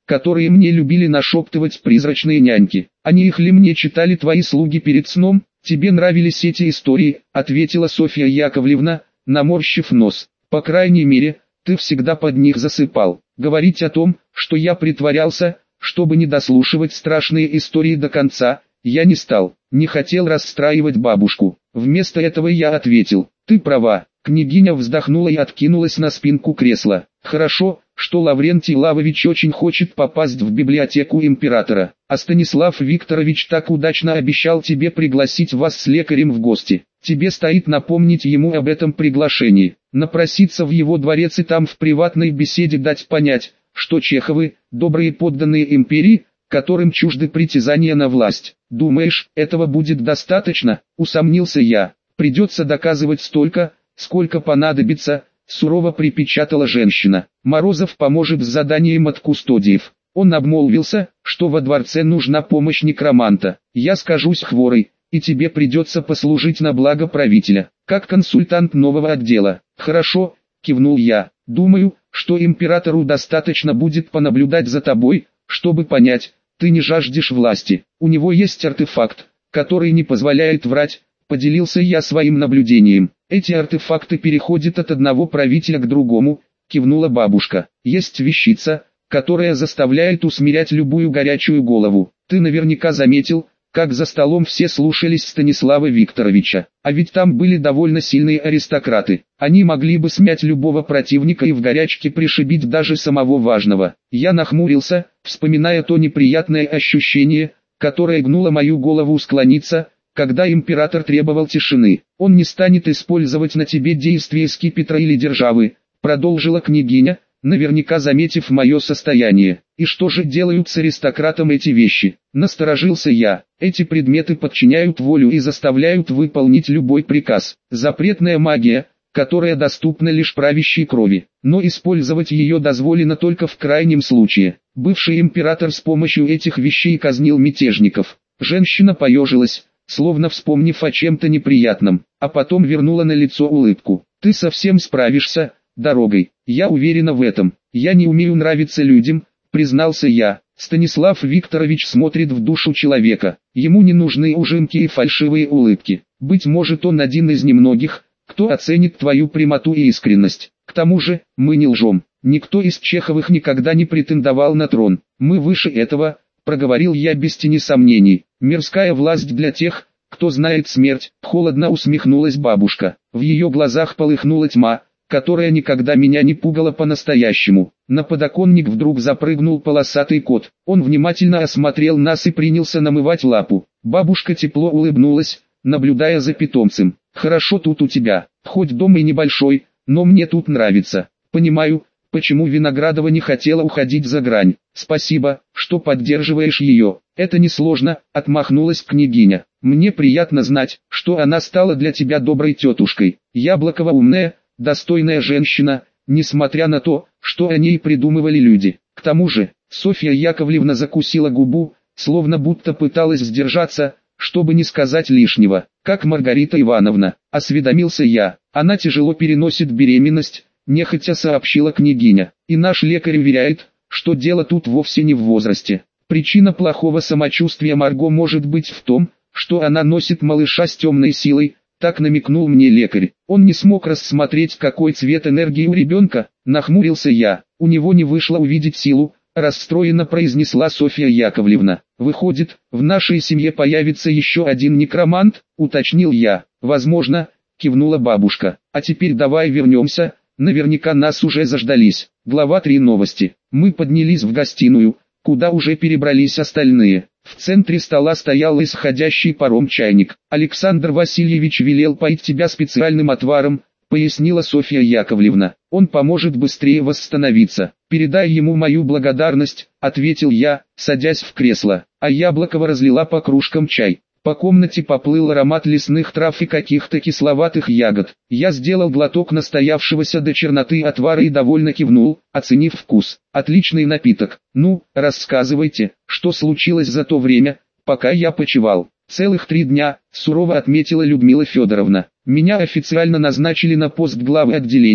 которые мне любили нашептывать призрачные няньки. Они их ли мне читали твои слуги перед сном? Тебе нравились эти истории, ответила Софья Яковлевна, наморщив нос. По крайней мере, ты всегда под них засыпал. Говорить о том, что я притворялся, чтобы не дослушивать страшные истории до конца, я не стал, не хотел расстраивать бабушку. Вместо этого я ответил: ты права. Княгиня вздохнула и откинулась на спинку кресла. Хорошо, что Лаврентий Лавович очень хочет попасть в библиотеку императора, а Станислав Викторович так удачно обещал тебе пригласить вас с лекарем в гости. Тебе стоит напомнить ему об этом приглашении, напроситься в его дворец и там в приватной беседе дать понять, что Чеховы – добрые подданные империи, которым чужды притязания на власть. Думаешь, этого будет достаточно? Усомнился я. Придется доказывать столько, сколько понадобится, сурово припечатала женщина. Морозов поможет с заданием от кустодиев. Он обмолвился, что во дворце нужна помощь некроманта. Я скажусь хворой, и тебе придется послужить на благо правителя, как консультант нового отдела. Хорошо, кивнул я. Думаю, что императору достаточно будет понаблюдать за тобой, чтобы понять, ты не жаждешь власти. У него есть артефакт, который не позволяет врать, поделился я своим наблюдением. Эти артефакты переходят от одного правителя к другому, кивнула бабушка. Есть вещица, которая заставляет усмирять любую горячую голову. Ты наверняка заметил, как за столом все слушались Станислава Викторовича. А ведь там были довольно сильные аристократы. Они могли бы смять любого противника и в горячке пришибить даже самого важного. Я нахмурился, вспоминая то неприятное ощущение, которое гнуло мою голову склониться, когда император требовал тишины. Он не станет использовать на тебе действия скипетра или державы, продолжила княгиня, наверняка заметив мое состояние. И что же делают с аристократом эти вещи? Насторожился я. Эти предметы подчиняют волю и заставляют выполнить любой приказ. Запретная магия, которая доступна лишь правящей крови, но использовать ее дозволено только в крайнем случае. Бывший император с помощью этих вещей казнил мятежников. Женщина поежилась, словно вспомнив о чем-то неприятном, а потом вернула на лицо улыбку. Ты совсем справишься, дорогой. Я уверена в этом. Я не умею нравиться людям, признался я. Станислав Викторович смотрит в душу человека. Ему не нужны ужимки и фальшивые улыбки. Быть может, он один из немногих, кто оценит твою прямоту и искренность. К тому же, мы не лжем. Никто из Чеховых никогда не претендовал на трон. Мы выше этого, проговорил я без тени сомнений. Мирская власть для тех, кто знает смерть. Холодно усмехнулась бабушка. В ее глазах полыхнула тьма, которая никогда меня не пугала по-настоящему. На подоконник вдруг запрыгнул полосатый кот. Он внимательно осмотрел нас и принялся намывать лапу. Бабушка тепло улыбнулась, наблюдая за питомцем. «Хорошо тут у тебя, хоть дом и небольшой, но мне тут нравится. Понимаю, почему Виноградова не хотела уходить за грань. Спасибо, что поддерживаешь ее. Это несложно», — отмахнулась княгиня. «Мне приятно знать, что она стала для тебя доброй тетушкой. Яблокова умная, достойная женщина, несмотря на то, что о ней придумывали люди. К тому же, Софья Яковлевна закусила губу, словно будто пыталась сдержаться, чтобы не сказать лишнего. Как Маргарита Ивановна, осведомился я. Она тяжело переносит беременность, нехотя сообщила княгиня. И наш лекарь уверяет, что дело тут вовсе не в возрасте. Причина плохого самочувствия Марго может быть в том, что она носит малыша с темной силой. Так намекнул мне лекарь. Он не смог рассмотреть, какой цвет энергии у ребенка, нахмурился я. У него не вышло увидеть силу, расстроенно произнесла Софья Яковлевна. Выходит, в нашей семье появится еще один некромант, уточнил я. Возможно, кивнула бабушка. А теперь давай вернемся, наверняка нас уже заждались. Глава три. Новости. Мы поднялись в гостиную, куда уже перебрались остальные. В центре стола стоял исходящий паром чайник. «Александр Васильевич велел поить тебя специальным отваром», — пояснила Софья Яковлевна. «Он поможет быстрее восстановиться. Передай ему мою благодарность», — ответил я, садясь в кресло. А Яблокова разлила по кружкам чай. По комнате поплыл аромат лесных трав и каких-то кисловатых ягод. Я сделал глоток настоявшегося до черноты отвара и довольно кивнул, оценив вкус. Отличный напиток. Ну, рассказывайте, что случилось за то время, пока я почивал. Целых три дня, сурово отметила Людмила Федоровна. Меня официально назначили на пост главы отделения,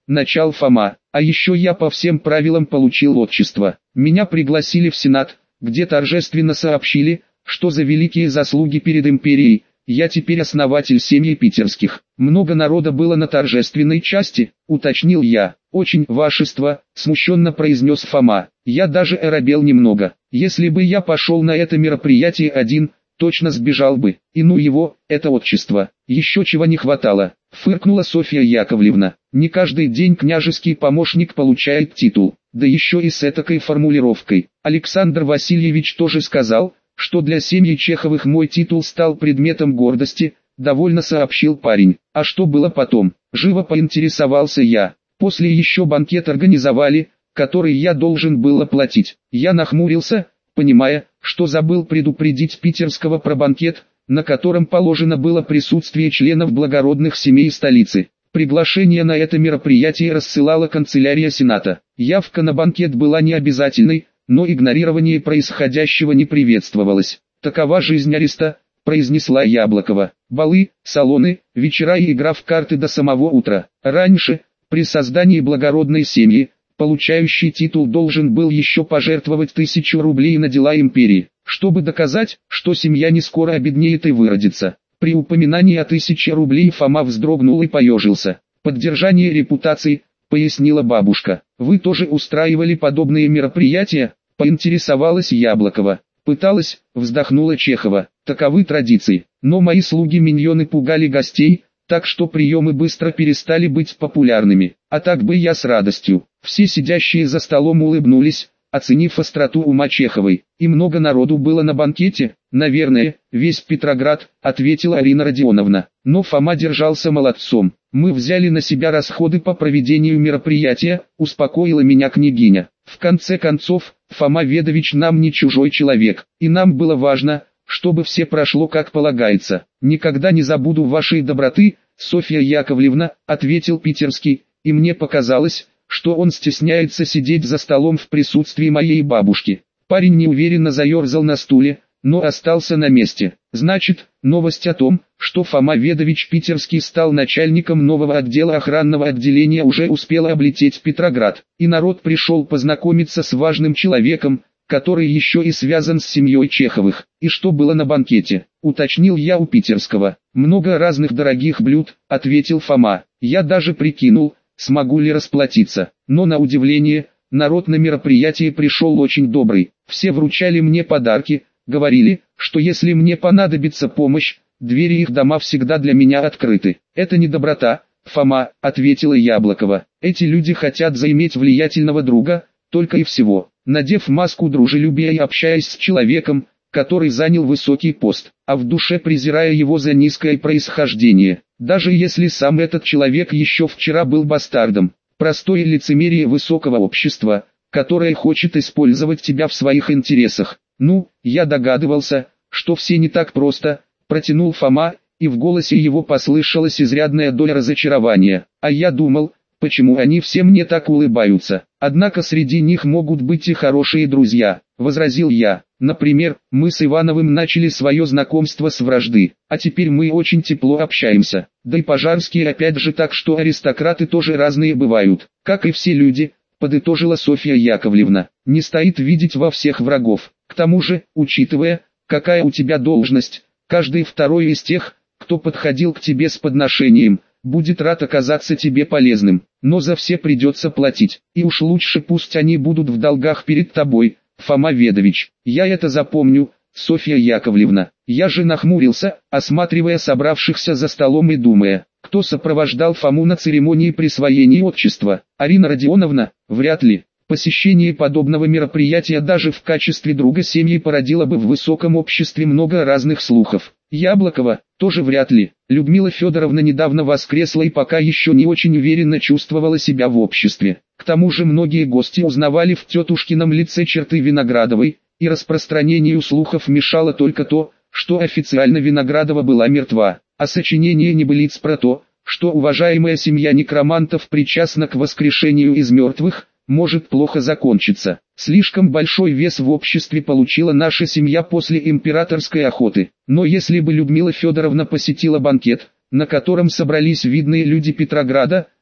начал Фома. А еще я по всем правилам получил отчество. Меня пригласили в Сенат, где торжественно сообщили, что за великие заслуги перед империей, я теперь основатель семьи питерских. Много народа было на торжественной части, уточнил я. Очень, вашество, смущенно произнес Фома. Я даже оробел немного. Если бы я пошел на это мероприятие один, точно сбежал бы. И ну его, это отчество. Еще чего не хватало, фыркнула Софья Яковлевна. Не каждый день княжеский помощник получает титул, да еще и с этакой формулировкой. Александр Васильевич тоже сказал, что для семьи Чеховых мой титул стал предметом гордости, довольно сообщил парень. А что было потом? Живо поинтересовался я. После еще банкет организовали, который я должен был оплатить. Я нахмурился, понимая, что забыл предупредить питерского про банкет, на котором положено было присутствие членов благородных семей столицы. Приглашение на это мероприятие рассылала канцелярия Сената. Явка на банкет была не обязательной, но игнорирование происходящего не приветствовалось. Такова жизнь ареста, произнесла Яблокова. Балы, салоны, вечера и игра в карты до самого утра. Раньше, при создании благородной семьи, получающий титул должен был еще пожертвовать тысячу рублей на дела империи, чтобы доказать, что семья не скоро обеднеет и выродится. При упоминании о тысяче рублей Фома вздрогнул и поежился. Поддержание репутации, пояснила бабушка. Вы тоже устраивали подобные мероприятия? Поинтересовалась Яблокова. Пыталась, вздохнула Чехова. Таковы традиции. Но мои слуги-миньоны пугали гостей, так что приемы быстро перестали быть популярными. А так бы я с радостью. Все сидящие за столом улыбнулись, оценив остроту ума Чеховой. И много народу было на банкете? Наверное, весь Петроград, ответила Арина Родионовна. Но Фома держался молодцом. Мы взяли на себя расходы по проведению мероприятия, успокоила меня княгиня. В конце концов, Фома Ведович нам не чужой человек, и нам было важно, чтобы все прошло как полагается. Никогда не забуду вашей доброты, Софья Яковлевна, ответил питерский, и мне показалось, что он стесняется сидеть за столом в присутствии моей бабушки. Парень неуверенно заерзал на стуле, но остался на месте. Значит, новость о том, что Фома Ведович Питерский стал начальником нового отдела охранного отделения, уже успела облететь Петроград, и народ пришел познакомиться с важным человеком, который еще и связан с семьей Чеховых. И что было на банкете, уточнил я у питерского. Много разных дорогих блюд, ответил Фома. Я даже прикинул, смогу ли расплатиться, но на удивление, народ на мероприятие пришел очень добрый. Все вручали мне подарки, говорили, что если мне понадобится помощь, двери их дома всегда для меня открыты. Это не доброта, Фома, ответила Яблокова. Эти люди хотят заиметь влиятельного друга, только и всего. Надев маску дружелюбия и общаясь с человеком, который занял высокий пост, а в душе презирая его за низкое происхождение, даже если сам этот человек еще вчера был бастардом. Простое лицемерие высокого общества, которое хочет использовать тебя в своих интересах. Ну, я догадывался, что все не так просто, протянул Фома, и в голосе его послышалась изрядная доля разочарования. А я думал, почему они все мне так улыбаются. Однако среди них могут быть и хорошие друзья, возразил я. Например, мы с Ивановым начали свое знакомство с вражды, а теперь мы очень тепло общаемся. Да и Пожарские опять же, так что аристократы тоже разные бывают, как и все люди, подытожила Софья Яковлевна. Не стоит видеть во всех врагов. К тому же, учитывая, какая у тебя должность, каждый второй из тех, кто подходил к тебе с подношением, будет рад оказаться тебе полезным, но за все придется платить, и уж лучше пусть они будут в долгах перед тобой, Фома Ведович. Я это запомню, Софья Яковлевна. Я же нахмурился, осматривая собравшихся за столом и думая, кто сопровождал Фому на церемонии присвоения отчества. Арина Родионовна? Вряд ли. Посещение подобного мероприятия даже в качестве друга семьи породило бы в высоком обществе много разных слухов. Яблокова? Тоже вряд ли. Людмила Федоровна недавно воскресла и пока еще не очень уверенно чувствовала себя в обществе. К тому же многие гости узнавали в тетушкином лице черты Виноградовой, и распространению слухов мешало только то, что официально Виноградова была мертва, а сочинение небылиц про то, что уважаемая семья некромантов причастна к воскрешению из мертвых, может плохо закончиться. Слишком большой вес в обществе получила наша семья после императорской охоты. Но если бы Людмила Федоровна посетила банкет, на котором собрались видные люди Петрограда,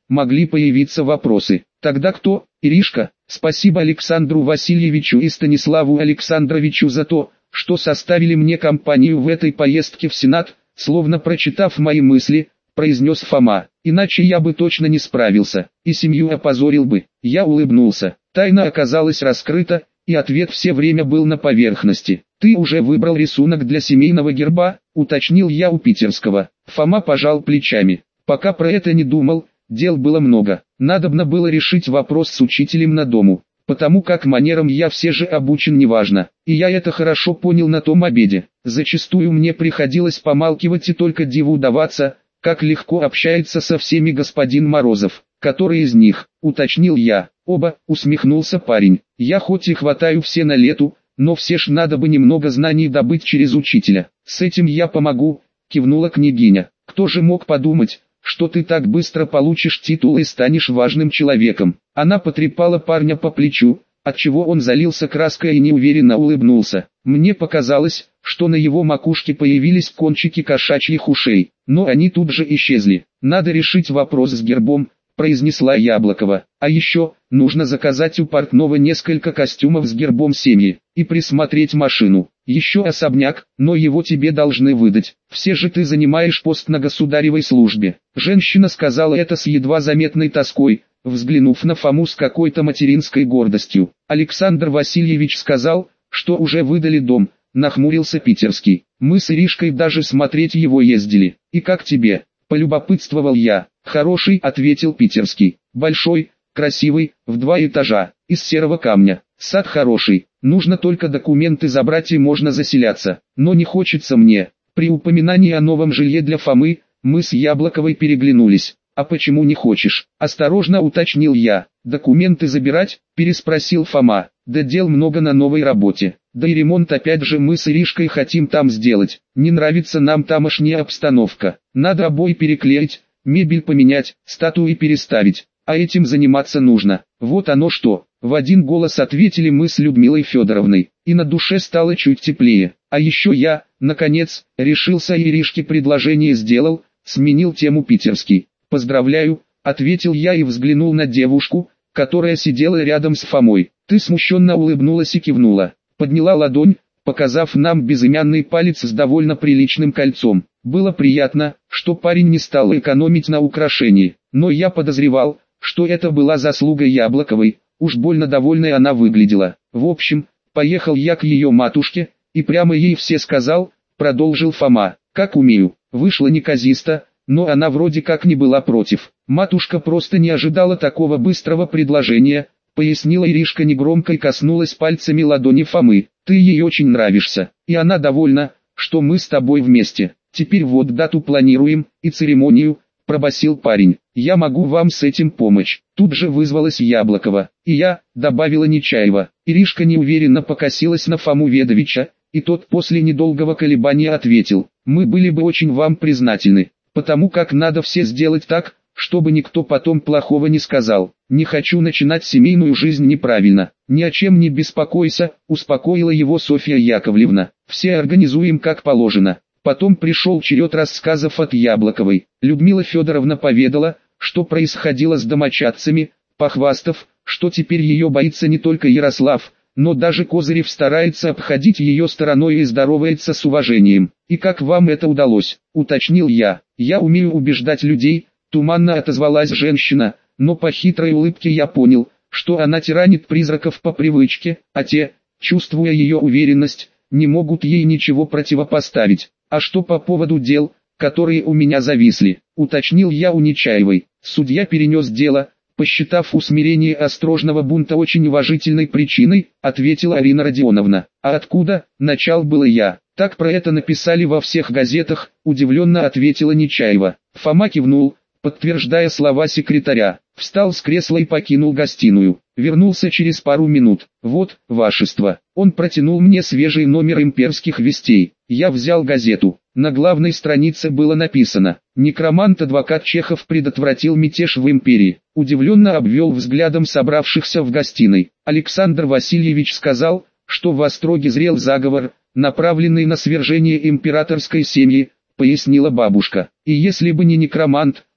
могли появиться вопросы. Тогда кто? Иришка? Спасибо Александру Васильевичу и Станиславу Александровичу за то, что составили мне компанию в этой поездке в Сенат, словно прочитав мои мысли, произнес Фома. Иначе я бы точно не справился, и семью опозорил бы. Я улыбнулся. Тайна оказалась раскрыта, и ответ все время был на поверхности. «Ты уже выбрал рисунок для семейного герба?» — уточнил я у Питерского. Фома пожал плечами. «Пока про это не думал, дел было много. Надобно было решить вопрос с учителем на дому. Потому как манерам я все же обучен неважно, и я это хорошо понял на том обеде. Зачастую мне приходилось помалкивать и только диву удаваться, как легко общается со всеми господин Морозов. Который из них?» — уточнил я. «Оба», — усмехнулся парень. «Я хоть и хватаю все на лету, но все ж надо бы немного знаний добыть через учителя. С этим я помогу», — кивнула княгиня. «Кто же мог подумать, что ты так быстро получишь титул и станешь важным человеком?» Она потрепала парня по плечу, отчего он залился краской и неуверенно улыбнулся. Мне показалось, что на его макушке появились кончики кошачьих ушей, но они тут же исчезли. «Надо решить вопрос с гербом», — произнесла Яблокова. «А еще, нужно заказать у портного несколько костюмов с гербом семьи, и присмотреть машину. Еще особняк, но его тебе должны выдать. Все же ты занимаешь пост на государевой службе». Женщина сказала это с едва заметной тоской, взглянув на Фому с какой-то материнской гордостью. «Александр Васильевич сказал, что уже выдали дом», — нахмурился Питерский. «Мы с Иришкой даже смотреть его ездили. И как тебе?» — полюбопытствовал я. «Хороший», — ответил Питерский. «Большой, красивый, в два этажа, из серого камня. Сад хороший, нужно только документы забрать и можно заселяться. Но не хочется мне». При упоминании о новом жилье для Фомы, мы с Яблоковой переглянулись. «А почему не хочешь?» — осторожно уточнил я. «Документы забирать?» — переспросил Фома. «Да дел много на новой работе. Да и ремонт опять же мы с Иришкой хотим там сделать. Не нравится нам тамошняя обстановка. Надо обои переклеить, мебель поменять, статуи переставить. А этим заниматься нужно». «Вот оно что!» — в один голос ответили мы с Людмилой Федоровной. И на душе стало чуть теплее. А еще я, наконец, решился и Иришке предложение сделал, сменил тему Питерский. «Поздравляю», — ответил я и взглянул на девушку, которая сидела рядом с Фомой. Ты смущенно улыбнулась и кивнула. Подняла ладонь, показав нам безымянный палец с довольно приличным кольцом. Было приятно, что парень не стал экономить на украшении, но я подозревал, что это была заслуга Яблоковой, уж больно довольной она выглядела. В общем, поехал я к ее матушке, и прямо ей все сказал, продолжил Фома, как умею. Вышло неказисто, но она вроде как не была против. Матушка просто не ожидала такого быстрого предложения, пояснила Иришка негромко и коснулась пальцами ладони Фомы. Ты ей очень нравишься, и она довольна, что мы с тобой вместе. Теперь вот дату планируем, и церемонию, пробасил парень. Я могу вам с этим помочь. Тут же вызвалась Яблокова. И я, добавила Нечаева. Иришка неуверенно покосилась на Фому Ведовича, и тот после недолгого колебания ответил. Мы были бы очень вам признательны, потому как надо все сделать так, чтобы никто потом плохого не сказал. Не хочу начинать семейную жизнь неправильно. Ни о чем не беспокойся, успокоила его Софья Яковлевна. Все организуем как положено. Потом пришел черед рассказов от Яблоковой. Людмила Федоровна поведала, что происходило с домочадцами, похвастав, что теперь ее боится не только Ярослав, но даже Козырев старается обходить ее стороной и здоровается с уважением. «И как вам это удалось?» — уточнил я. «Я умею убеждать людей», — туманно отозвалась женщина, но по хитрой улыбке я понял, что она тиранит призраков по привычке, а те, чувствуя ее уверенность, не могут ей ничего противопоставить. «А что по поводу дел, которые у меня зависли?» — уточнил я у Нечаевой. Судья перенес дело, посчитав усмирение осторожного бунта очень уважительной причиной, ответила Арина Родионовна. «А откуда?» — начал было я. «Так про это написали во всех газетах», — удивленно ответила Нечаева. Фома кивнул, подтверждая слова секретаря, встал с кресла и покинул гостиную. Вернулся через пару минут. «Вот, вашество». Он протянул мне свежий номер «Имперских вестей». Я взял газету. На главной странице было написано: «Некромант-адвокат Чехов предотвратил мятеж в империи». Удивленно обвел взглядом собравшихся в гостиной. Александр Васильевич сказал, что в Остроге зрел заговор, направленный на свержение императорской семьи, пояснила бабушка. И если бы не некромант,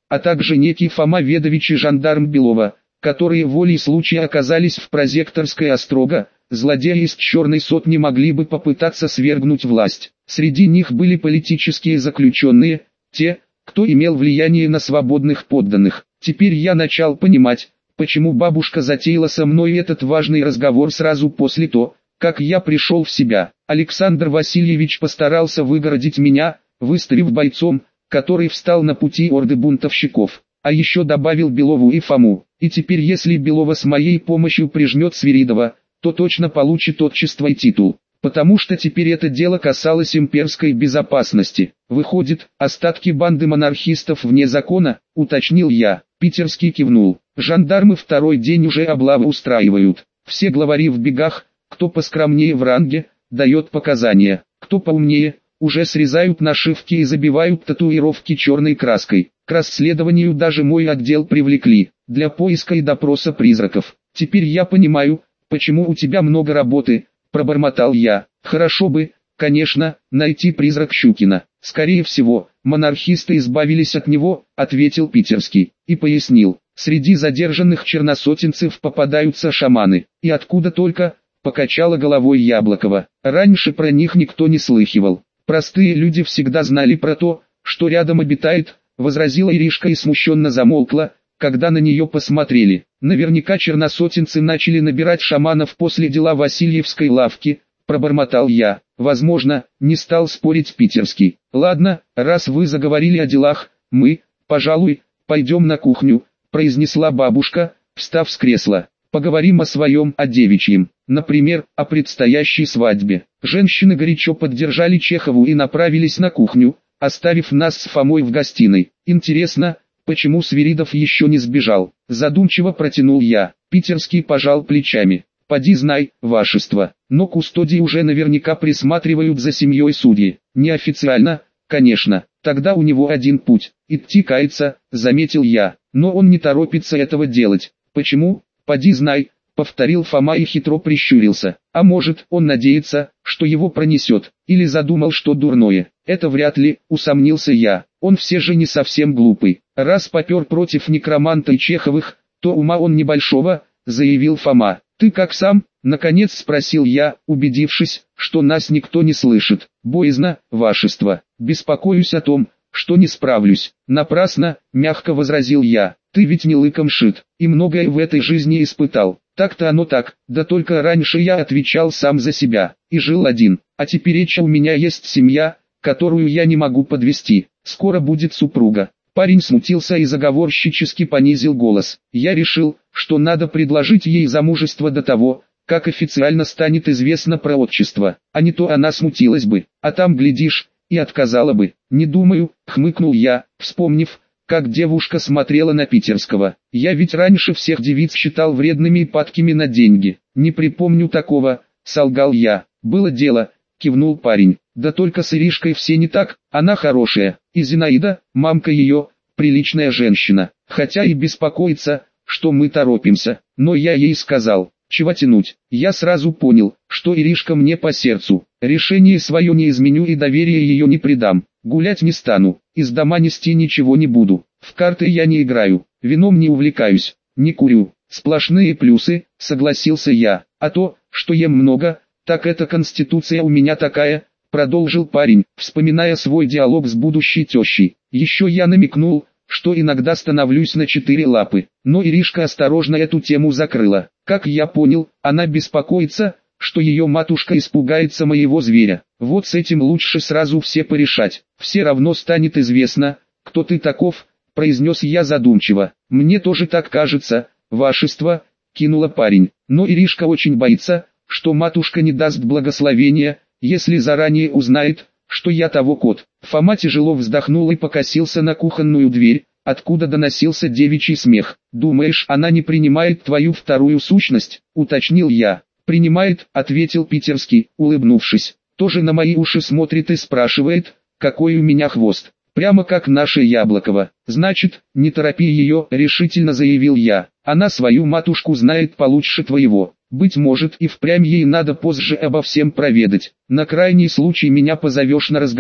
а также некий Фома Ведович и жандарм Белова, которые волей случая оказались в Прозекторской острога. Злодеи из черной сотни могли бы попытаться свергнуть власть. Среди них были политические заключенные, те, кто имел влияние на свободных подданных. Теперь я начал понимать, почему бабушка затеяла со мной этот важный разговор сразу после того, как я пришел в себя. Александр Васильевич постарался выгородить меня, выставив бойцом, который встал на пути орды бунтовщиков. А еще добавил Белову и Фому. И теперь если Белова с моей помощью прижмет Свиридова, то точно получит отчество и титул. Потому что теперь это дело касалось имперской безопасности. Выходит, остатки банды монархистов вне закона, уточнил я. Питерский кивнул. Жандармы второй день уже облавы устраивают. Все главари в бегах, кто поскромнее в ранге, дает показания. Кто поумнее, уже срезают нашивки и забивают татуировки черной краской. К расследованию даже мой отдел привлекли, для поиска и допроса призраков. Теперь я понимаю, почему у тебя много работы, пробормотал я. Хорошо бы, конечно, найти призрак Щукина. Скорее всего, монархисты избавились от него, ответил Питерский, и пояснил. Среди задержанных черносотенцев попадаются шаманы. И откуда только, покачала головой Яблокова. Раньше про них никто не слыхивал. Простые люди всегда знали про то, что рядом обитает, возразила Иришка и смущенно замолкла, когда на нее посмотрели. Наверняка черносотенцы начали набирать шаманов после дела Васильевской лавки, пробормотал я. Возможно, не стал спорить Питерский. Ладно, раз вы заговорили о делах, мы, пожалуй, пойдем на кухню, произнесла бабушка, встав с кресла. Поговорим о своем, о девичьем, например, о предстоящей свадьбе. Женщины горячо поддержали Чехову и направились на кухню, оставив нас с Фомой в гостиной. Интересно, почему Свиридов еще не сбежал? Задумчиво протянул я. Питерский пожал плечами. Поди знай, вашество. Но кустодии уже наверняка присматривают за семьей судьи. Неофициально, конечно. Тогда у него один путь. Идти каяться, заметил я. Но он не торопится этого делать. Почему? Поди знай, повторил Фома и хитро прищурился. А может, он надеется, что его пронесет, или задумал что дурное. Это вряд ли, усомнился я. Он все же не совсем глупый. Раз попер против некроманта и Чеховых, то ума он небольшого, заявил Фома. Ты как сам? Наконец спросил я, убедившись, что нас никто не слышит. Боязно, вашество. Беспокоюсь о том, что не справлюсь. Напрасно, мягко возразил я. Ты ведь не лыком шит, и многое в этой жизни испытал. Так-то оно так, да только раньше я отвечал сам за себя, и жил один. А теперь у меня есть семья, которую я не могу подвести. Скоро будет супруга. Парень смутился и заговорщически понизил голос. Я решил, что надо предложить ей замужество до того, как официально станет известно про отчество. А не то она смутилась бы, а там, глядишь, и отказала бы. Не думаю, хмыкнул я, вспомнив, как девушка смотрела на Питерского. Я ведь раньше всех девиц считал вредными и падкими на деньги. Не припомню такого, солгал я. Было дело, кивнул парень. Да только с Иришкой все не так, она хорошая. И Зинаида, мамка ее, приличная женщина. Хотя и беспокоится, что мы торопимся. Но я ей сказал, чего тянуть. Я сразу понял, что Иришка мне по сердцу. Решение свое не изменю и доверие ее не предам. Гулять не стану, из дома нести ничего не буду. В карты я не играю, вином не увлекаюсь, не курю. Сплошные плюсы, согласился я. А то, что ем много, так это конституция у меня такая, продолжил парень, вспоминая свой диалог с будущей тещей. Еще я намекнул, что иногда становлюсь на четыре лапы, но Иришка осторожно эту тему закрыла. Как я понял, она беспокоится, что ее матушка испугается моего зверя. Вот с этим лучше сразу все порешать. Все равно станет известно, кто ты таков, произнес я задумчиво. Мне тоже так кажется, вашество, кинула парень. Но Иришка очень боится, что матушка не даст благословения, если заранее узнает, что я того кот. Фома тяжело вздохнул и покосился на кухонную дверь, откуда доносился девичий смех. «Думаешь, она не принимает твою вторую сущность?» — уточнил я. «Принимает», — ответил Питерский, улыбнувшись. «Тоже на мои уши смотрит и спрашивает, какой у меня хвост. Прямо как наша Яблокова. Значит, не торопи ее», — решительно заявил я. «Она свою матушку знает получше твоего. Быть может, и впрямь ей надо позже обо всем проведать. На крайний случай меня позовешь на разговор».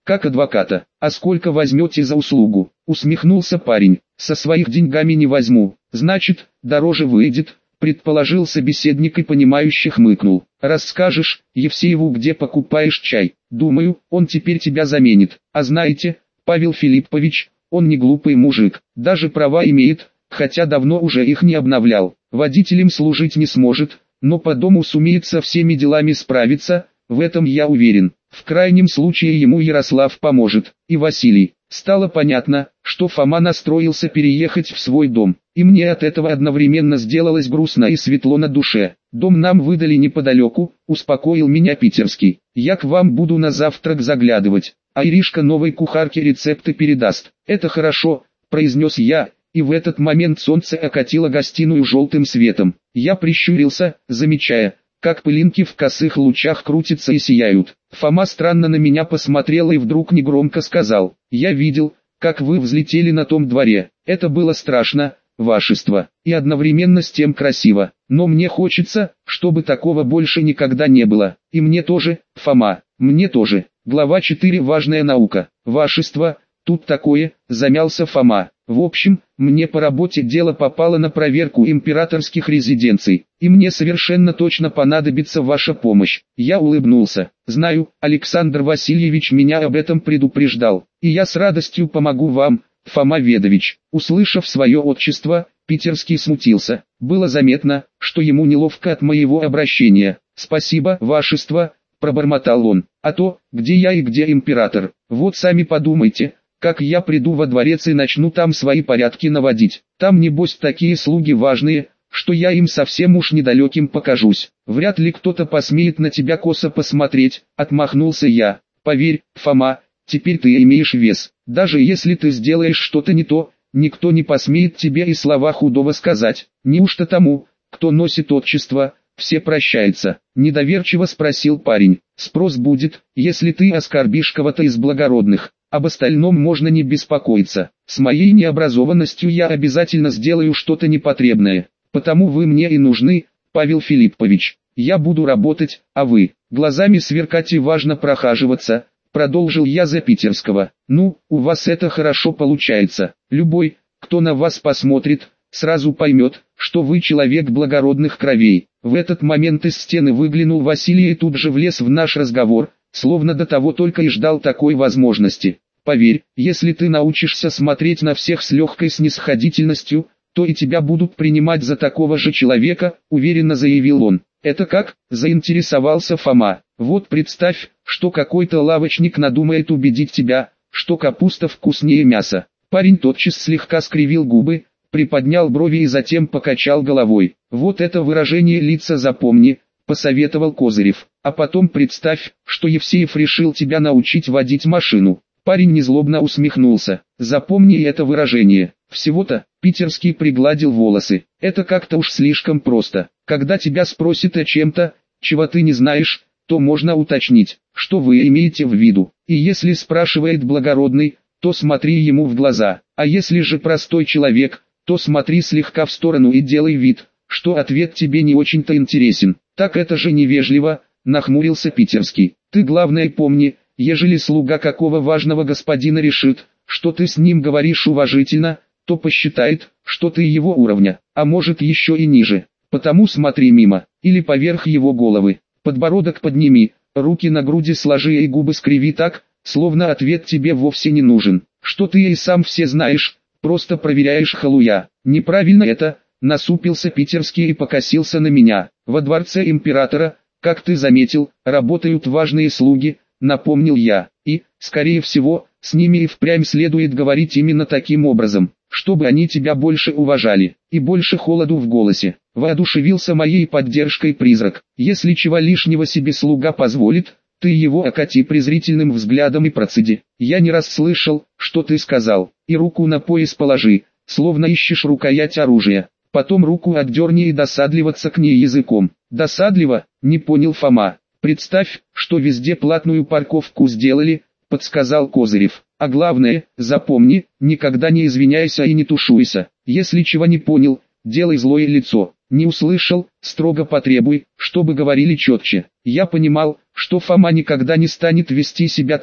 как адвоката. А сколько возьмете за услугу? Усмехнулся парень. Со своих деньгами не возьму. Значит, дороже выйдет, предположил собеседник и понимающе хмыкнул. Расскажешь Евсееву, где покупаешь чай? Думаю, он теперь тебя заменит. А знаете, Павел Филиппович, он не глупый мужик, даже права имеет, хотя давно уже их не обновлял. Водителем служить не сможет, но по дому сумеет со всеми делами справиться, в этом я уверен. В крайнем случае ему Ярослав поможет, и Василий. Стало понятно, что Фома настроился переехать в свой дом, и мне от этого одновременно сделалось грустно и светло на душе. Дом нам выдали неподалеку, успокоил меня питерский. Я к вам буду на завтрак заглядывать, а Иришка новой кухарке рецепты передаст. Это хорошо, произнес я, и в этот момент солнце окатило гостиную желтым светом. Я прищурился, замечая, как пылинки в косых лучах крутятся и сияют. Фома странно на меня посмотрел и вдруг негромко сказал: «Я видел, как вы взлетели на том дворе. Это было страшно, вашество, и одновременно с тем красиво. Но мне хочется, чтобы такого больше никогда не было. И мне тоже, Фома, мне тоже». Глава четыре. Важная наука. Вашество, тут такое, замялся Фома. В общем, мне по работе дело попало на проверку императорских резиденций, и мне совершенно точно понадобится ваша помощь. Я улыбнулся. Знаю, Александр Васильевич меня об этом предупреждал, и я с радостью помогу вам, Фома Ведович. Услышав свое отчество, питерский смутился. Было заметно, что ему неловко от моего обращения. «Спасибо, вашество», пробормотал он. «А то, где я и где император? Вот сами подумайте, как я приду во дворец и начну там свои порядки наводить. Там небось такие слуги важные, что я им совсем уж недалеким покажусь. Вряд ли кто-то посмеет на тебя косо посмотреть», отмахнулся я. «Поверь, Фома, теперь ты имеешь вес. Даже если ты сделаешь что-то не то, никто не посмеет тебе и слова худого сказать. Неужто тому, кто носит отчество, все прощается?» Недоверчиво спросил парень. «Спрос будет, если ты оскорбишь кого-то из благородных. Об остальном можно не беспокоиться. С моей необразованностью я обязательно сделаю что-то непотребное. Потому вы мне и нужны, Павел Филиппович. Я буду работать, а вы, глазами сверкать и важно прохаживаться», продолжил я за питерского. «Ну, у вас это хорошо получается. Любой, кто на вас посмотрит, сразу поймет, что вы человек благородных кровей». В этот момент из стены выглянул Василий и тут же влез в наш разговор, словно до того только и ждал такой возможности. «Поверь, если ты научишься смотреть на всех с легкой снисходительностью, то и тебя будут принимать за такого же человека», уверенно заявил он. «Это как?» – заинтересовался Фома. «Вот представь, что какой-то лавочник надумает убедить тебя, что капуста вкуснее мяса». Парень тотчас слегка скривил губы, приподнял брови и затем покачал головой. «Вот это выражение лица запомни», — посоветовал Козырев. «А потом представь, что Евсеев решил тебя научить водить машину». Парень незлобно усмехнулся. «Запомни это выражение. Всего-то», — питерский пригладил волосы. «Это как-то уж слишком просто. Когда тебя спросят о чем-то, чего ты не знаешь, то можно уточнить, что вы имеете в виду. И если спрашивает благородный, то смотри ему в глаза. А если же простой человек, то смотри слегка в сторону и делай вид, что ответ тебе не очень-то интересен». «Так это же невежливо», — нахмурился питерский. «Ты главное помни, ежели слуга какого важного господина решит, что ты с ним говоришь уважительно, то посчитает, что ты его уровня, а может еще и ниже. Потому смотри мимо, или поверх его головы. Подбородок подними, руки на груди сложи и губы скриви так, словно ответ тебе вовсе не нужен. Что ты и сам все знаешь, просто проверяешь халуя». «Неправильно это», — насупился питерский и покосился на меня. «Во дворце императора, как ты заметил, работают важные слуги», — напомнил я. «И, скорее всего, с ними и впрямь следует говорить именно таким образом, чтобы они тебя больше уважали, и больше холоду в голосе». Воодушевился моей поддержкой призрак. «Если чего лишнего себе слуга позволит, ты его окати презрительным взглядом и процеди. Я не раз слышал, что ты сказал, и руку на пояс положи, словно ищешь рукоять оружия. Потом руку отдерни и досадливо цокни языком». «Досадливо?» — не понял Фома. «Представь, что везде платную парковку сделали», — подсказал Козырев. «А главное, запомни, никогда не извиняйся и не тушуйся. Если чего не понял, делай злое лицо. Не услышал, строго потребуй, чтобы говорили четче». Я понимал, что Фома никогда не станет вести себя так,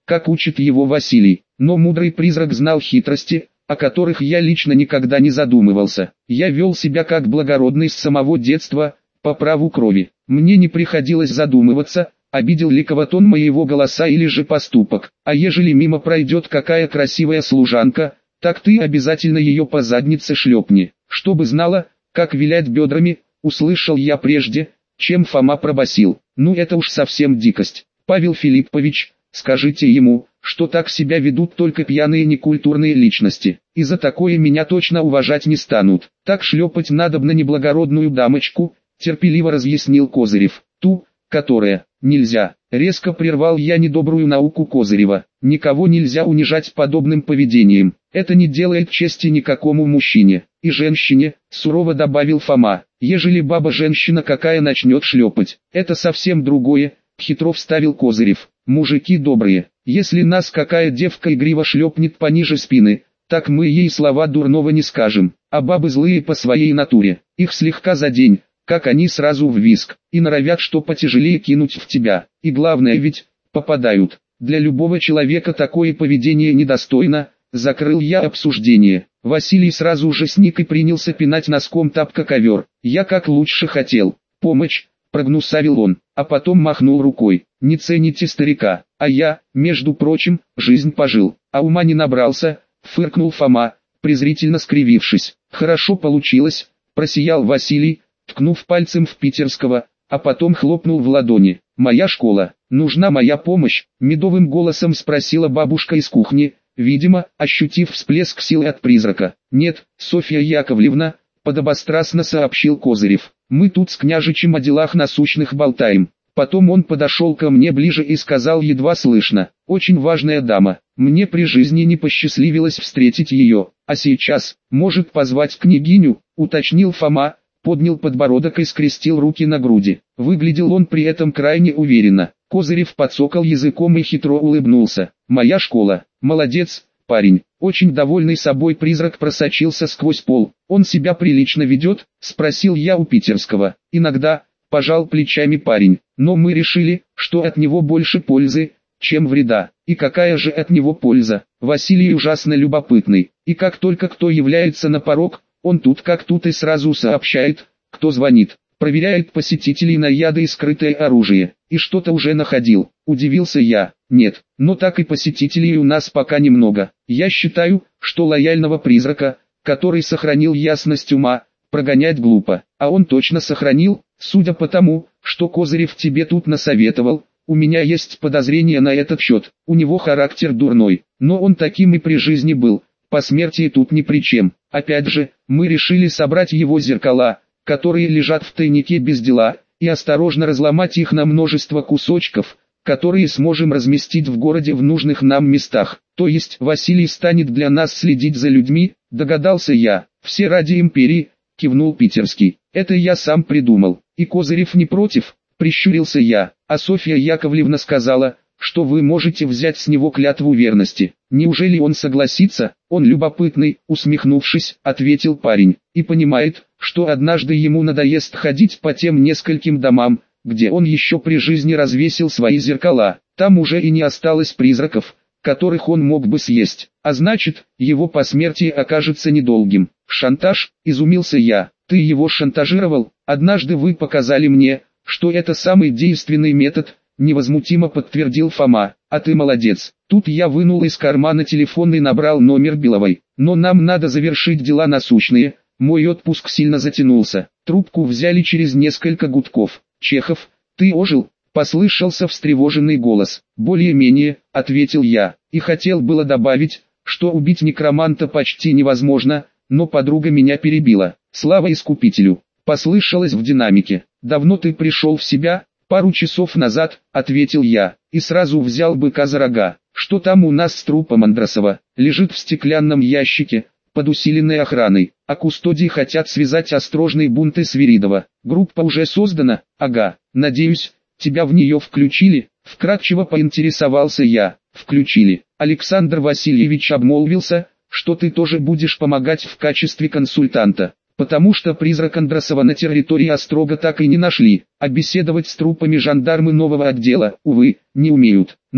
как учит его Василий. Но мудрый призрак знал хитрости, о которых я лично никогда не задумывался. Я вел себя как благородный с самого детства, по праву крови. Мне не приходилось задумываться, обидел ли кого-то он моего голоса или же поступок. А ежели мимо пройдет какая красивая служанка, так ты обязательно ее по заднице шлепни, чтобы знала, как вилять бедрами, услышал я прежде, чем Фома пробасил. Ну это уж совсем дикость. Павел Филиппович, скажите ему, что так себя ведут только пьяные некультурные личности, и за такое меня точно уважать не станут. Так шлепать надобно неблагородную дамочку, терпеливо разъяснил Козырев. Ту, которая, нельзя, резко прервал я недобрую науку Козырева. Никого нельзя унижать подобным поведением, это не делает чести никакому мужчине. И женщине, сурово добавил Фома, ежели баба-женщина какая начнет шлепать, это совсем другое, хитро вставил Козырев. Мужики добрые, если нас какая девка игриво шлепнет пониже спины, так мы ей слова дурного не скажем, а бабы злые по своей натуре, их слегка задень, как они сразу в виск, и норовят что потяжелее кинуть в тебя, и главное ведь, попадают. Для любого человека такое поведение недостойно, закрыл я обсуждение. Василий сразу же сник и принялся пинать носком тапка ковер. Я как лучше хотел, помочь, прогнусавил он, а потом махнул рукой. Не цените старика, а я, между прочим, жизнь пожил, а ума не набрался, фыркнул Фома, презрительно скривившись. Хорошо получилось, просиял Василий, ткнув пальцем в Питерского, а потом хлопнул в ладони. «Моя школа, нужна моя помощь?» — медовым голосом спросила бабушка из кухни, видимо, ощутив всплеск силы от призрака. «Нет, Софья Яковлевна», — подобострастно сообщил Козырев. «Мы тут с княжичем о делах насущных болтаем». Потом он подошел ко мне ближе и сказал едва слышно: «Очень важная дама, мне при жизни не посчастливилось встретить ее, а сейчас, может позвать княгиню?» — уточнил Фома, поднял подбородок и скрестил руки на груди. Выглядел он при этом крайне уверенно. Козырев подсокал языком и хитро улыбнулся. «Моя школа, молодец, парень». Очень довольный собой призрак просочился сквозь пол. «Он себя прилично ведет?» — спросил я у Питерского. «Иногда», — пожал плечами парень, «но мы решили, что от него больше пользы, чем вреда». «И какая же от него польза?» Василий ужасно любопытный, и как только кто является на порог, он тут как тут и сразу сообщает, кто звонит, проверяет посетителей на яды и скрытое оружие, и что-то уже находил. Удивился я. Нет, но так и посетителей у нас пока немного. Я считаю, что лояльного призрака, который сохранил ясность ума, прогонять глупо, а он точно сохранил, судя по тому, что Козырев тебе тут насоветовал. У меня есть подозрение на этот счет. У него характер дурной, но он таким и при жизни был. Посмертие тут ни при чем. Опять же, мы решили собрать его зеркала, которые лежат в тайнике без дела, и осторожно разломать их на множество кусочков, которые сможем разместить в городе в нужных нам местах. То есть Василий станет для нас следить за людьми, догадался я. Все ради империи, кивнул Питерский. Это я сам придумал. И Козырев не против, прищурился я. А Софья Яковлевна сказала, что вы можете взять с него клятву верности. Неужели он согласится? Он любопытный, усмехнувшись, ответил парень, и понимает, что однажды ему надоест ходить по тем нескольким домам, где он еще при жизни развесил свои зеркала. Там уже и не осталось призраков, которых он мог бы съесть, а значит, его посмертие окажется недолгим. Шантаж, изумился я. Ты его шантажировал? Однажды вы показали мне, что это самый действенный метод, невозмутимо подтвердил Фома. А ты молодец. Тут я вынул из кармана телефон и набрал номер Беловой. Но нам надо завершить дела насущные. Мой отпуск сильно затянулся. Трубку взяли через несколько гудков. Чехов, ты ожил? Послышался встревоженный голос. Более-менее, ответил я. И хотел было добавить, что убить некроманта почти невозможно, но подруга меня перебила. Слава Искупителю. Послышалось в динамике. Давно ты пришел в себя? «Пару часов назад», — ответил я, и сразу взял быка за рога. «Что там у нас с трупом Андросова? Лежит в стеклянном ящике, под усиленной охраной, а кустодии хотят связать осторожные бунты Свиридова. Группа уже создана? Ага, надеюсь, тебя в нее включили?» Вкратчиво поинтересовался я. «Включили. Александр Васильевич обмолвился, что ты тоже будешь помогать в качестве консультанта. Потому что призрак Андросова на территории Острога так и не нашли, а беседовать с трупами жандармы нового отдела, увы, не умеют. Ну,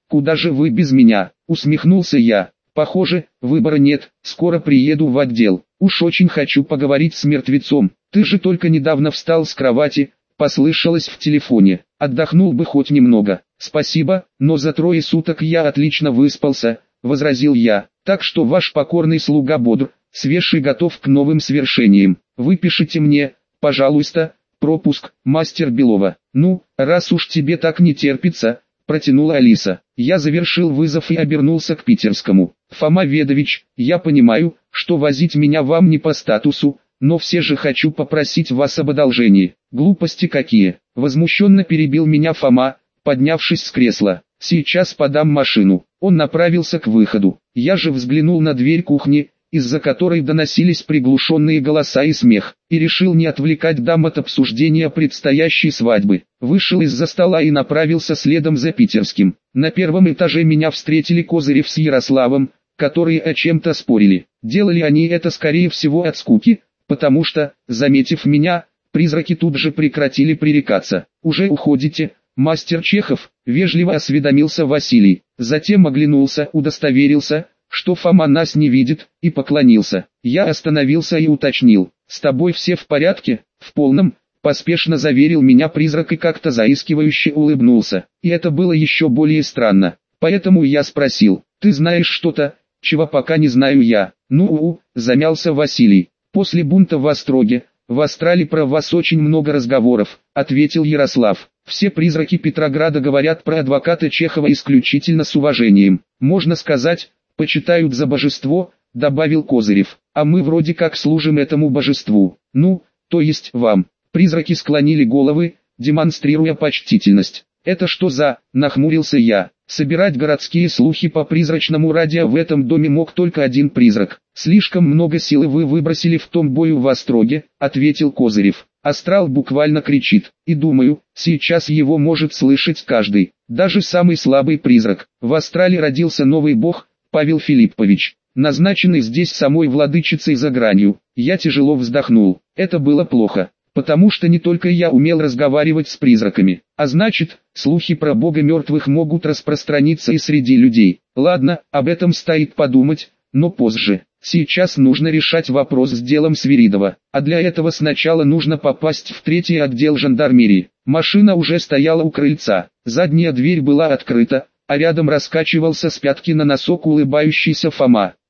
куда же вы без меня, усмехнулся я. Похоже, выбора нет, скоро приеду в отдел. Уж очень хочу поговорить с мертвецом. Ты же только недавно встал с кровати, послышалось в телефоне. Отдохнул бы хоть немного. Спасибо, но за трое суток я отлично выспался, возразил я. Так что ваш покорный слуга бодр, свеж и готов к новым свершениям. Выпишите мне, пожалуйста, пропуск, мастер Белова. Ну, раз уж тебе так не терпится, протянула Алиса. Я завершил вызов и обернулся к питерскому. Фома Ведович, я понимаю, что возить меня вам не по статусу, но все же хочу попросить вас об одолжении. Глупости какие, возмущенно перебил меня Фома, поднявшись с кресла. Сейчас подам машину. Он направился к выходу. Я же взглянул на дверь кухни, из-за которой доносились приглушенные голоса и смех, и решил не отвлекать дам от обсуждения предстоящей свадьбы. Вышел из-за стола и направился следом за питерским. На первом этаже меня встретили Козырев с Ярославом, которые о чем-то спорили. Делали они это скорее всего от скуки, потому что, заметив меня, призраки тут же прекратили пререкаться. «Уже уходите, мастер Чехов?» — вежливо осведомился Василий. Затем оглянулся, удостоверился, что Фома нас не видит, и поклонился. Я остановился и уточнил: «С тобой все в порядке?» «В полном», — поспешно заверил меня призрак и как-то заискивающе улыбнулся. И это было еще более странно. Поэтому я спросил: «Ты знаешь что-то, чего пока не знаю я?» «Ну-у», — замялся Василий. «После бунта в Остроге, в Астрале про вас очень много разговоров», — ответил Ярослав. «Все призраки Петрограда говорят про адвоката Чехова исключительно с уважением. Можно сказать, почитают за божество», — добавил Козырев. «А мы вроде как служим этому божеству. Ну, то есть вам». Призраки склонили головы, демонстрируя почтительность. «Это что за...» — нахмурился я. Собирать городские слухи по призрачному радио в этом доме мог только один призрак. «Слишком много силы вы выбросили в том бою в Остроге», — ответил Козырев. «Астрал буквально кричит, и думаю, сейчас его может слышать каждый, даже самый слабый призрак. В Астрале родился новый бог, Павел Филиппович, назначенный здесь самой владычицей за гранью». Я тяжело вздохнул. Это было плохо, потому что не только я умел разговаривать с призраками, а значит, слухи про бога мертвых могут распространиться и среди людей. Ладно, об этом стоит подумать, но позже. Сейчас нужно решать вопрос с делом Свиридова, а для этого сначала нужно попасть в третий отдел жандармерии. Машина уже стояла у крыльца, задняя дверь была открыта, а рядом раскачивался с пятки на носок улыбающийся Фома.